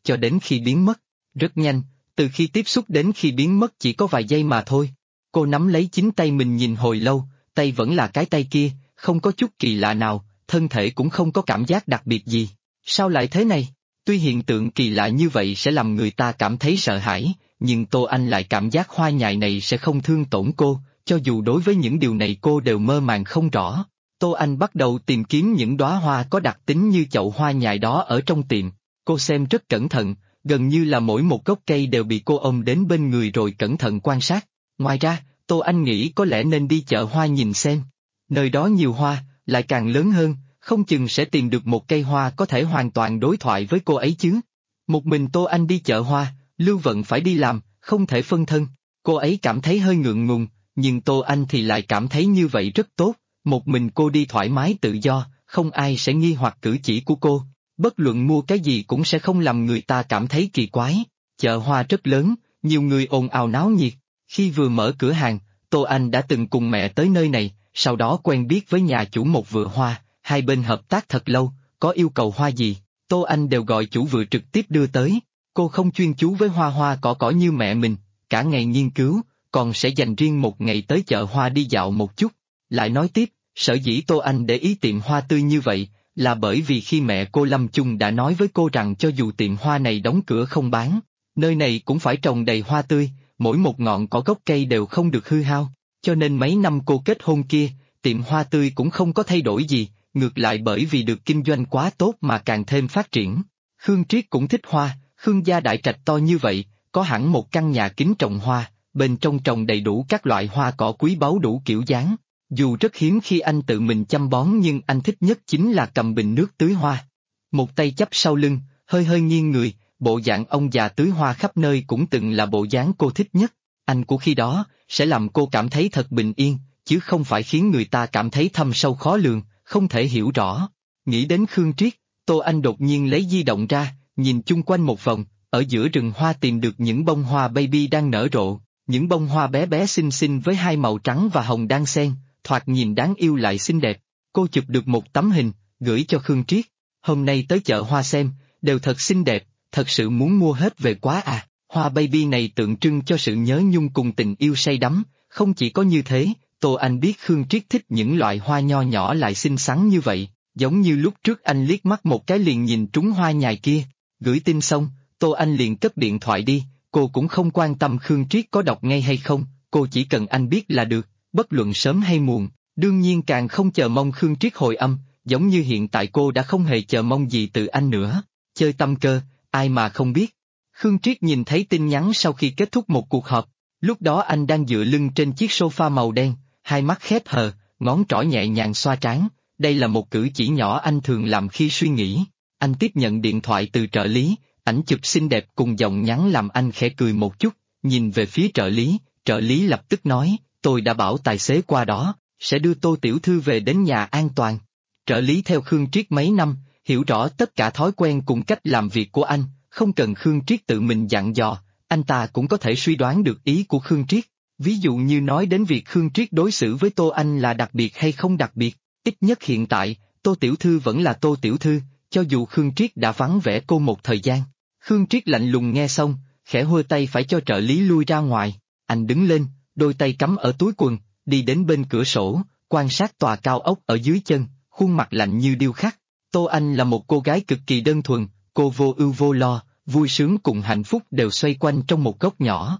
cho đến khi biến mất. Rất nhanh, từ khi tiếp xúc đến khi biến mất chỉ có vài giây mà thôi. Cô nắm lấy chính tay mình nhìn hồi lâu, tay vẫn là cái tay kia, không có chút kỳ lạ nào, thân thể cũng không có cảm giác đặc biệt gì. Sao lại thế này? Tuy hiện tượng kỳ lạ như vậy sẽ làm người ta cảm thấy sợ hãi, nhưng Tô Anh lại cảm giác hoa nhài này sẽ không thương tổn cô, cho dù đối với những điều này cô đều mơ màng không rõ. Tô Anh bắt đầu tìm kiếm những đóa hoa có đặc tính như chậu hoa nhài đó ở trong tiệm. Cô xem rất cẩn thận, gần như là mỗi một gốc cây đều bị cô ôm đến bên người rồi cẩn thận quan sát. Ngoài ra, Tô Anh nghĩ có lẽ nên đi chợ hoa nhìn xem. Nơi đó nhiều hoa, lại càng lớn hơn, không chừng sẽ tìm được một cây hoa có thể hoàn toàn đối thoại với cô ấy chứ. Một mình Tô Anh đi chợ hoa, Lưu Vận phải đi làm, không thể phân thân. Cô ấy cảm thấy hơi ngượng ngùng, nhưng Tô Anh thì lại cảm thấy như vậy rất tốt. Một mình cô đi thoải mái tự do, không ai sẽ nghi hoặc cử chỉ của cô. Bất luận mua cái gì cũng sẽ không làm người ta cảm thấy kỳ quái. Chợ hoa rất lớn, nhiều người ồn ào náo nhiệt. Khi vừa mở cửa hàng, Tô Anh đã từng cùng mẹ tới nơi này, sau đó quen biết với nhà chủ một vựa hoa, hai bên hợp tác thật lâu, có yêu cầu hoa gì, Tô Anh đều gọi chủ vựa trực tiếp đưa tới. Cô không chuyên chú với hoa hoa cỏ như mẹ mình, cả ngày nghiên cứu, còn sẽ dành riêng một ngày tới chợ hoa đi dạo một chút. Lại nói tiếp, sở dĩ Tô Anh để ý tiệm hoa tươi như vậy, là bởi vì khi mẹ cô lâm chung đã nói với cô rằng cho dù tiệm hoa này đóng cửa không bán, nơi này cũng phải trồng đầy hoa tươi, mỗi một ngọn cỏ gốc cây đều không được hư hao, cho nên mấy năm cô kết hôn kia, tiệm hoa tươi cũng không có thay đổi gì, ngược lại bởi vì được kinh doanh quá tốt mà càng thêm phát triển. Khương Triết cũng thích hoa, Khương gia đại trạch to như vậy, có hẳn một căn nhà kính trồng hoa, bên trong trồng đầy đủ các loại hoa cỏ quý báu đủ kiểu dáng. Dù rất hiếm khi anh tự mình chăm bón nhưng anh thích nhất chính là cầm bình nước tưới hoa. Một tay chắp sau lưng, hơi hơi nghiêng người, bộ dạng ông già tưới hoa khắp nơi cũng từng là bộ dáng cô thích nhất. Anh của khi đó, sẽ làm cô cảm thấy thật bình yên, chứ không phải khiến người ta cảm thấy thâm sâu khó lường, không thể hiểu rõ. Nghĩ đến Khương Triết, Tô Anh đột nhiên lấy di động ra, nhìn chung quanh một vòng, ở giữa rừng hoa tìm được những bông hoa baby đang nở rộ, những bông hoa bé bé xinh xinh với hai màu trắng và hồng đan xen, thoạt nhìn đáng yêu lại xinh đẹp. Cô chụp được một tấm hình, gửi cho Khương Triết. Hôm nay tới chợ hoa xem, đều thật xinh đẹp, thật sự muốn mua hết về quá à. Hoa baby này tượng trưng cho sự nhớ nhung cùng tình yêu say đắm, không chỉ có như thế, Tô Anh biết Khương Triết thích những loại hoa nho nhỏ lại xinh xắn như vậy, giống như lúc trước anh liếc mắt một cái liền nhìn trúng hoa nhài kia. Gửi tin xong, Tô Anh liền cất điện thoại đi, cô cũng không quan tâm Khương Triết có đọc ngay hay không, cô chỉ cần anh biết là được, bất luận sớm hay muộn, đương nhiên càng không chờ mong Khương Triết hồi âm, giống như hiện tại cô đã không hề chờ mong gì từ anh nữa. Chơi tâm cơ, ai mà không biết. Khương Triết nhìn thấy tin nhắn sau khi kết thúc một cuộc họp, lúc đó anh đang dựa lưng trên chiếc sofa màu đen, hai mắt khép hờ, ngón trỏ nhẹ nhàng xoa trán, đây là một cử chỉ nhỏ anh thường làm khi suy nghĩ. Anh tiếp nhận điện thoại từ trợ lý, ảnh chụp xinh đẹp cùng giọng nhắn làm anh khẽ cười một chút, nhìn về phía trợ lý lập tức nói, tôi đã bảo tài xế qua đó, sẽ đưa Tô tiểu thư về đến nhà an toàn. Trợ lý theo Khương Triết mấy năm, hiểu rõ tất cả thói quen cùng cách làm việc của anh, không cần Khương Triết tự mình dặn dò, anh ta cũng có thể suy đoán được ý của Khương Triết. Ví dụ như nói đến việc Khương Triết đối xử với Tô Anh là đặc biệt hay không đặc biệt, ít nhất hiện tại, Tô tiểu thư vẫn là Tô tiểu thư, cho dù Khương Triết đã vắng vẻ cô một thời gian. Khương Triết lạnh lùng nghe xong, khẽ hôi tay phải cho trợ lý lui ra ngoài, anh đứng lên, đôi tay cắm ở túi quần, đi đến bên cửa sổ, quan sát tòa cao ốc ở dưới chân, khuôn mặt lạnh như điêu khắc. Tô Anh là một cô gái cực kỳ đơn thuần, cô vô ưu vô lo, vui sướng cùng hạnh phúc đều xoay quanh trong một góc nhỏ.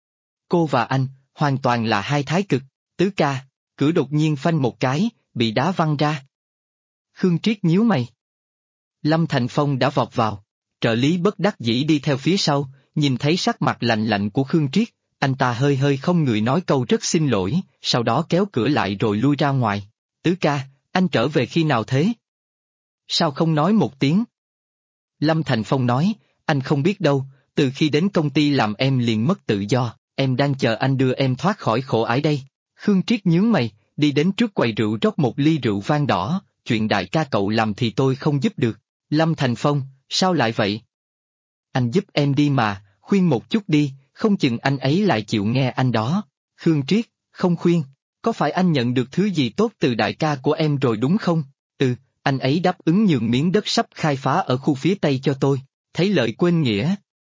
Cô và anh, hoàn toàn là hai thái cực. Tứ ca, cửa đột nhiên phanh một cái, bị đá văng ra. Khương Triết nhíu mày. Lâm Thành Phong đã vọt vào, trợ lý bất đắc dĩ đi theo phía sau, nhìn thấy sắc mặt lạnh lạnh của Khương Triết, anh ta hơi hơi không người nói câu rất xin lỗi, sau đó kéo cửa lại rồi lui ra ngoài. Tứ ca, anh trở về khi nào thế? Sao không nói một tiếng? Lâm Thành Phong nói, anh không biết đâu, từ khi đến công ty làm em liền mất tự do, em đang chờ anh đưa em thoát khỏi khổ ải đây. Khương Triết nhướng mày, đi đến trước quầy rượu rót một ly rượu vang đỏ, chuyện đại ca cậu làm thì tôi không giúp được. Lâm Thành Phong, sao lại vậy? Anh giúp em đi mà, khuyên một chút đi, không chừng anh ấy lại chịu nghe anh đó. Khương Triết, không khuyên, có phải anh nhận được thứ gì tốt từ đại ca của em rồi đúng không? Ừ, anh ấy đáp ứng nhường miếng đất sắp khai phá ở khu phía Tây cho tôi. thấy lợi quên nghĩa.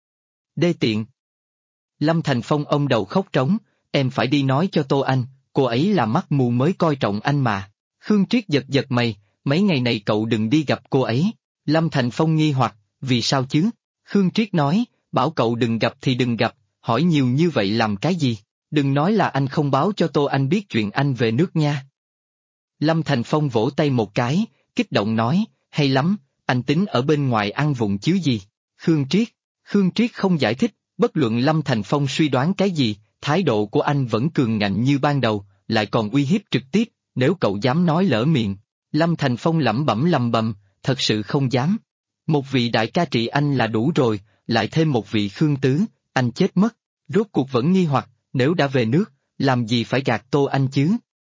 Đê tiện. Lâm Thành Phong ông đầu khóc trống, em phải đi nói cho Tô Anh, cô ấy là mắt mù mới coi trọng anh mà. Khương Triết giật giật mày, mấy ngày này cậu đừng đi gặp cô ấy. Lâm Thành Phong nghi hoặc, vì sao chứ? Khương Triết nói, bảo cậu đừng gặp thì đừng gặp, hỏi nhiều như vậy làm cái gì? Đừng nói là anh không báo cho Tô Anh biết chuyện anh về nước nha. Lâm Thành Phong vỗ tay một cái, kích động nói, hay lắm, anh tính ở bên ngoài ăn vụng chứ gì? Khương Triết không giải thích, bất luận Lâm Thành Phong suy đoán cái gì, thái độ của anh vẫn cường ngạnh như ban đầu, lại còn uy hiếp trực tiếp, nếu cậu dám nói lỡ miệng. Lâm Thành Phong lẩm bẩm lầm bầm, thật sự không dám. Một vị đại ca trị anh là đủ rồi, lại thêm một vị Khương Tứ, anh chết mất. Rốt cuộc vẫn nghi hoặc, nếu đã về nước, làm gì phải gạt Tô Anh chứ?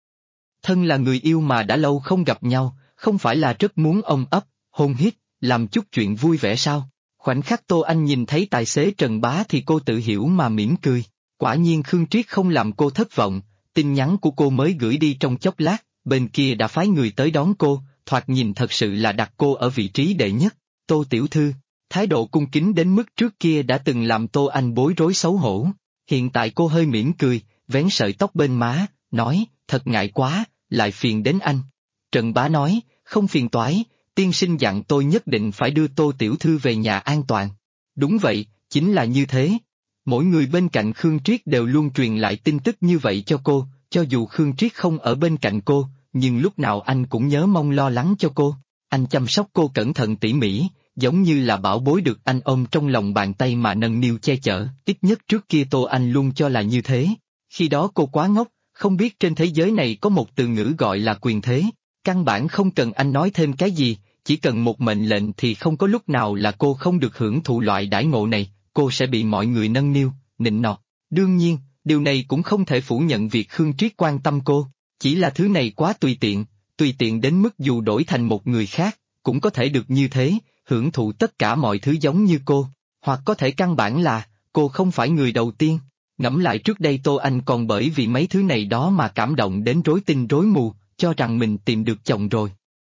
Thân là người yêu mà đã lâu không gặp nhau, không phải là rất muốn ôm ấp, hôn hít, làm chút chuyện vui vẻ sao? Khoảnh khắc Tô Anh nhìn thấy tài xế Trần Bá thì cô tự hiểu mà mỉm cười. Quả nhiên Khương Triết không làm cô thất vọng, tin nhắn của cô mới gửi đi trong chốc lát, bên kia đã phái người tới đón cô, thoạt nhìn thật sự là đặt cô ở vị trí đệ nhất. Tô tiểu thư, thái độ cung kính đến mức trước kia đã từng làm Tô Anh bối rối xấu hổ. Hiện tại cô hơi mỉm cười, vén sợi tóc bên má, nói, thật ngại quá, lại phiền đến anh. Trần Bá nói, không phiền toái, tiên sinh dặn tôi nhất định phải đưa Tô tiểu thư về nhà an toàn. Đúng vậy, chính là như thế. Mỗi người bên cạnh Khương Triết đều luôn truyền lại tin tức như vậy cho cô, cho dù Khương Triết không ở bên cạnh cô, nhưng lúc nào anh cũng nhớ mong lo lắng cho cô. Anh chăm sóc cô cẩn thận tỉ mỉ, giống như là bảo bối được anh ôm trong lòng bàn tay mà nâng niu che chở, ít nhất trước kia Tô Anh luôn cho là như thế. Khi đó cô quá ngốc, không biết trên thế giới này có một từ ngữ gọi là quyền thế, căn bản không cần anh nói thêm cái gì, chỉ cần một mệnh lệnh thì không có lúc nào là cô không được hưởng thụ loại đãi ngộ này, cô sẽ bị mọi người nâng niu, nịnh nọt. Đương nhiên, điều này cũng không thể phủ nhận việc Khương Triết quan tâm cô, chỉ là thứ này quá tùy tiện đến mức dù đổi thành một người khác, cũng có thể được như thế, hưởng thụ tất cả mọi thứ giống như cô, hoặc có thể căn bản là, cô không phải người đầu tiên. Ngẫm lại trước đây Tô Anh còn bởi vì mấy thứ này đó mà cảm động đến rối tinh rối mù, cho rằng mình tìm được chồng rồi.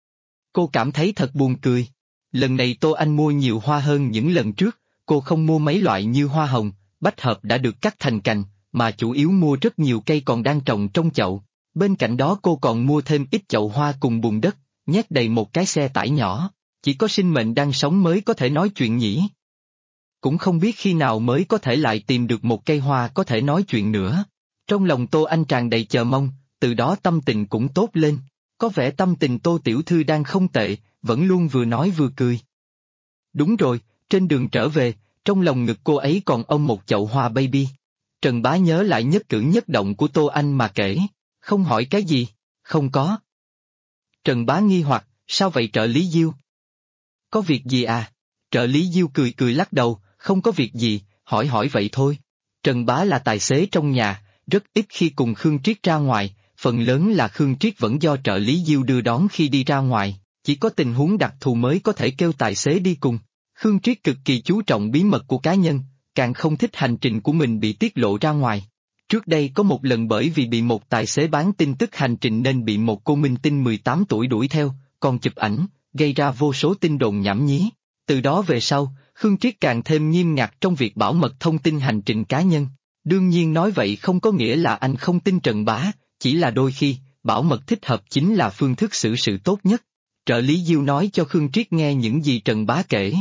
Cô cảm thấy thật buồn cười. Lần này Tô Anh mua nhiều hoa hơn những lần trước, cô không mua mấy loại như hoa hồng, bách hợp đã được cắt thành cành, mà chủ yếu mua rất nhiều cây còn đang trồng trong chậu. Bên cạnh đó cô còn mua thêm ít chậu hoa cùng bùn đất, nhét đầy một cái xe tải nhỏ. Chỉ có sinh mệnh đang sống mới có thể nói chuyện nhỉ. Cũng không biết khi nào mới có thể lại tìm được một cây hoa có thể nói chuyện nữa. Trong lòng Tô Anh tràn đầy chờ mong, từ đó tâm tình cũng tốt lên. Có vẻ tâm tình Tô tiểu thư đang không tệ, vẫn luôn vừa nói vừa cười. Đúng rồi, trên đường trở về, trong lòng ngực cô ấy còn ôm một chậu hoa baby. Trần Bá nhớ lại nhất cử nhất động của Tô Anh mà kể, không hỏi cái gì, không có. Trần Bá nghi hoặc, sao vậy trợ lý Diêu? Có việc gì à? Trợ lý Diêu cười cười lắc đầu, không có việc gì, hỏi vậy thôi. Trần Bá là tài xế trong nhà, rất ít khi cùng Khương Triết ra ngoài, phần lớn là Khương Triết vẫn do trợ lý Diêu đưa đón khi đi ra ngoài, chỉ có tình huống đặc thù mới có thể kêu tài xế đi cùng. Khương Triết cực kỳ chú trọng bí mật của cá nhân, càng không thích hành trình của mình bị tiết lộ ra ngoài. Trước đây có một lần bởi vì bị một tài xế bán tin tức hành trình nên bị một cô minh tinh 18 tuổi đuổi theo, còn chụp ảnh, gây ra vô số tin đồn nhảm nhí. Từ đó về sau, Khương Triết càng thêm nghiêm ngặt trong việc bảo mật thông tin hành trình cá nhân. Đương nhiên nói vậy không có nghĩa là anh không tin Trần Bá, chỉ là đôi khi, bảo mật thích hợp chính là phương thức xử sự tốt nhất. Trợ lý Diêu nói cho Khương Triết nghe những gì Trần Bá kể.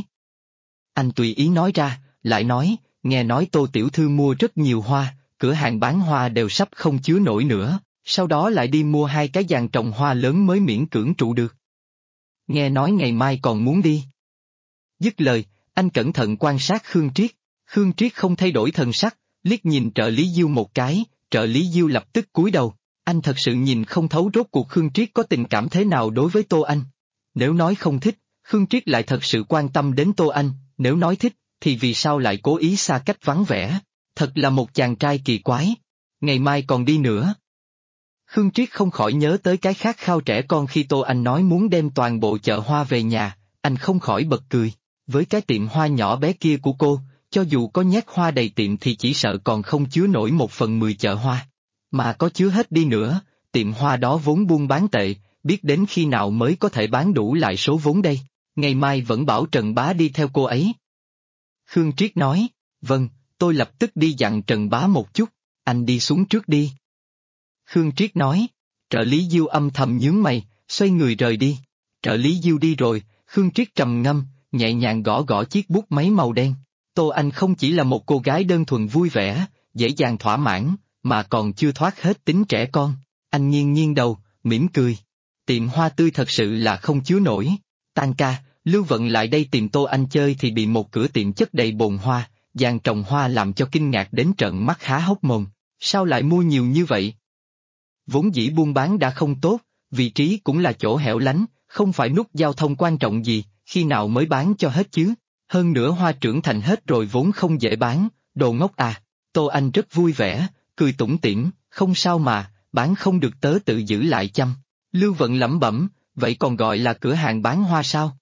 Anh tùy ý nói ra, lại nói, nghe nói Tô tiểu thư mua rất nhiều hoa, cửa hàng bán hoa đều sắp không chứa nổi nữa, sau đó lại đi mua 2 cái giàn trồng hoa lớn mới miễn cưỡng trụ được. Nghe nói ngày mai còn muốn đi. Dứt lời, anh cẩn thận quan sát Khương Triết không thay đổi thần sắc, liếc nhìn trợ lý Diêu một cái, trợ lý Diêu lập tức cúi đầu, anh thật sự nhìn không thấu rốt cuộc Khương Triết có tình cảm thế nào đối với Tô Anh. Nếu nói không thích, Khương Triết lại thật sự quan tâm đến Tô Anh, nếu nói thích, thì vì sao lại cố ý xa cách vắng vẻ, thật là một chàng trai kỳ quái. Ngày mai còn đi nữa. Khương Triết không khỏi nhớ tới cái khát khao trẻ con khi Tô Anh nói muốn đem toàn bộ chợ hoa về nhà, anh không khỏi bật cười. Với cái tiệm hoa nhỏ bé kia của cô, cho dù có nhét hoa đầy tiệm thì chỉ sợ còn không chứa nổi 1/10 chợ hoa. Mà có chứa hết đi nữa, tiệm hoa đó vốn buôn bán tệ, biết đến khi nào mới có thể bán đủ lại số vốn đây. Ngày mai vẫn bảo Trần Bá đi theo cô ấy. Khương Triết nói, vâng, tôi lập tức đi dặn Trần Bá một chút, anh đi xuống trước đi. Khương Triết nói, trợ lý Diêu âm thầm nhướng mày, xoay người rời đi. Trợ lý Diêu đi rồi, Khương Triết trầm ngâm, nhẹ nhàng gõ gõ chiếc bút máy màu đen. Tô Anh không chỉ là một cô gái đơn thuần vui vẻ, dễ dàng thỏa mãn, mà còn chưa thoát hết tính trẻ con. Anh nghiêng nghiêng đầu, mỉm cười. Tiệm hoa tươi thật sự là không chứa nổi. Tan ca, Lưu Vận lại đây tìm Tô Anh chơi thì bị một cửa tiệm chất đầy bồn hoa, giàn trồng hoa làm cho kinh ngạc đến trợn mắt há hốc mồm. Sao lại mua nhiều như vậy? Vốn dĩ buôn bán đã không tốt, vị trí cũng là chỗ hẻo lánh, không phải nút giao thông quan trọng gì, khi nào mới bán cho hết chứ? Hơn nữa hoa trưởng thành hết rồi vốn không dễ bán, đồ ngốc à. Tô Anh rất vui vẻ, cười tủm tỉm, không sao mà, bán không được tớ tự giữ lại chăm. Lưu Vận lẩm bẩm, vậy còn gọi là cửa hàng bán hoa sao?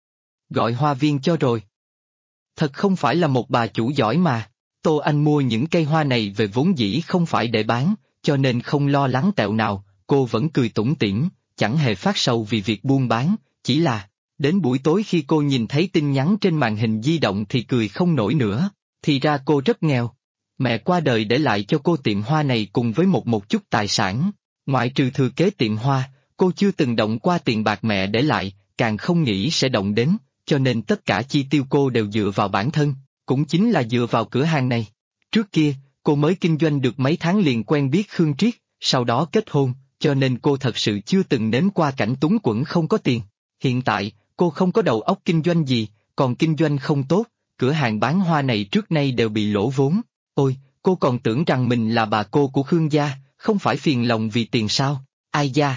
Gọi hoa viên cho rồi. Thật không phải là một bà chủ giỏi mà. Tô Anh mua những cây hoa này về vốn dĩ không phải để bán, cho nên không lo lắng tẹo nào, cô vẫn cười tủm tỉm, chẳng hề phát sầu vì việc buôn bán, chỉ là, đến buổi tối khi cô nhìn thấy tin nhắn trên màn hình di động thì cười không nổi nữa, thì ra cô rất nghèo. Mẹ qua đời để lại cho cô tiệm hoa này cùng với một chút tài sản, ngoại trừ thừa kế tiệm hoa, cô chưa từng động qua tiền bạc mẹ để lại, càng không nghĩ sẽ động đến, cho nên tất cả chi tiêu cô đều dựa vào bản thân, cũng chính là dựa vào cửa hàng này. Trước kia, cô mới kinh doanh được mấy tháng liền quen biết Khương Triết, sau đó kết hôn, cho nên cô thật sự chưa từng nếm qua cảnh túng quẫn không có tiền. Hiện tại, cô không có đầu óc kinh doanh gì, còn kinh doanh không tốt, cửa hàng bán hoa này trước nay đều bị lỗ vốn. Ôi, cô còn tưởng rằng mình là bà cô của Khương gia, không phải phiền lòng vì tiền sao? Ai da?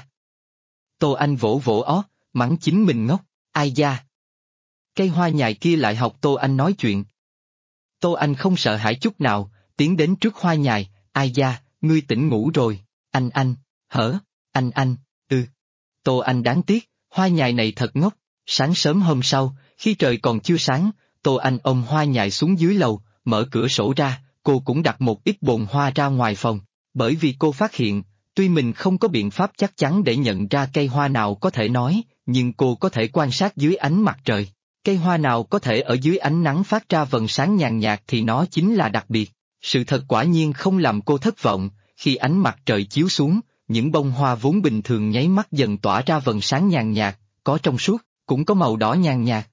Tô Anh vỗ vỗ ó, mắng chính mình ngốc, ai da? Cây hoa nhài kia lại học Tô Anh nói chuyện. Tô Anh không sợ hãi chút nào, tiến đến trước hoa nhài, ai da, ngươi tỉnh ngủ rồi, anh, hở, anh, Tô Anh đáng tiếc, hoa nhài này thật ngốc. Sáng sớm hôm sau, khi trời còn chưa sáng, Tô Anh ôm hoa nhài xuống dưới lầu, mở cửa sổ ra, cô cũng đặt một ít bồn hoa ra ngoài phòng, bởi vì cô phát hiện, tuy mình không có biện pháp chắc chắn để nhận ra cây hoa nào có thể nói, nhưng cô có thể quan sát dưới ánh mặt trời. Cây hoa nào có thể ở dưới ánh nắng phát ra vầng sáng nhàn nhạt thì nó chính là đặc biệt. Sự thật quả nhiên không làm cô thất vọng, khi ánh mặt trời chiếu xuống, những bông hoa vốn bình thường nháy mắt dần tỏa ra vầng sáng nhàn nhạt, có trong suốt, cũng có màu đỏ nhàn nhạt.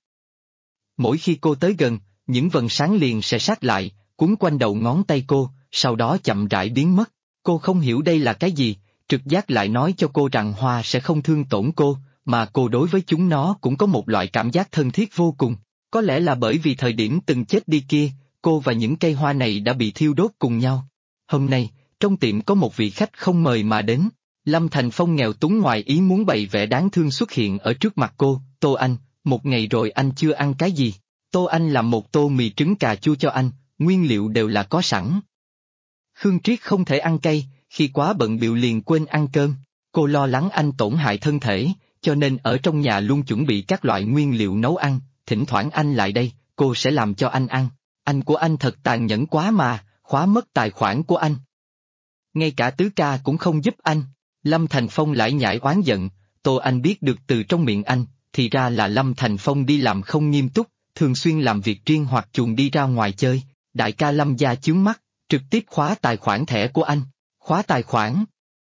Mỗi khi cô tới gần, những vầng sáng liền sẽ sát lại, quấn quanh đầu ngón tay cô, sau đó chậm rãi biến mất. Cô không hiểu đây là cái gì, trực giác lại nói cho cô rằng hoa sẽ không thương tổn cô, mà cô đối với chúng nó cũng có một loại cảm giác thân thiết vô cùng. Có lẽ là bởi vì thời điểm từng chết đi kia, cô và những cây hoa này đã bị thiêu đốt cùng nhau. Hôm nay, trong tiệm có một vị khách không mời mà đến. Lâm Thành Phong nghèo túng ngoài ý muốn bày vẻ đáng thương xuất hiện ở trước mặt cô. Tô Anh, một ngày rồi anh chưa ăn cái gì? Tô Anh làm một tô mì trứng cà chua cho anh, nguyên liệu đều là có sẵn. Khương Triết không thể ăn cay, khi quá bận bịu liền quên ăn cơm. Cô lo lắng anh tổn hại thân thể, cho nên ở trong nhà luôn chuẩn bị các loại nguyên liệu nấu ăn, thỉnh thoảng anh lại đây, cô sẽ làm cho anh ăn. Anh của anh thật tàn nhẫn quá mà, khóa mất tài khoản của anh. Ngay cả tứ ca cũng không giúp anh. Lâm Thành Phong lại nhảy oán giận, Tô Anh biết được từ trong miệng anh, thì ra là Lâm Thành Phong đi làm không nghiêm túc, thường xuyên làm việc riêng hoặc chuồn đi ra ngoài chơi. Đại ca Lâm gia chướng mắt, trực tiếp khóa tài khoản thẻ của anh. Khóa tài khoản?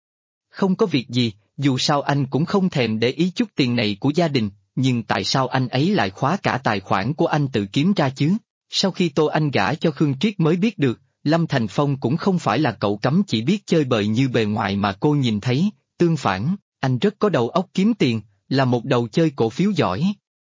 Không có việc gì, dù sao anh cũng không thèm để ý chút tiền này của gia đình, nhưng tại sao anh ấy lại khóa cả tài khoản của anh tự kiếm ra chứ? Sau khi Tô Anh gả cho Khương Triết mới biết được, Lâm Thành Phong cũng không phải là cậu cấm chỉ biết chơi bời như bề ngoài mà cô nhìn thấy, tương phản, anh rất có đầu óc kiếm tiền, là một đầu chơi cổ phiếu giỏi.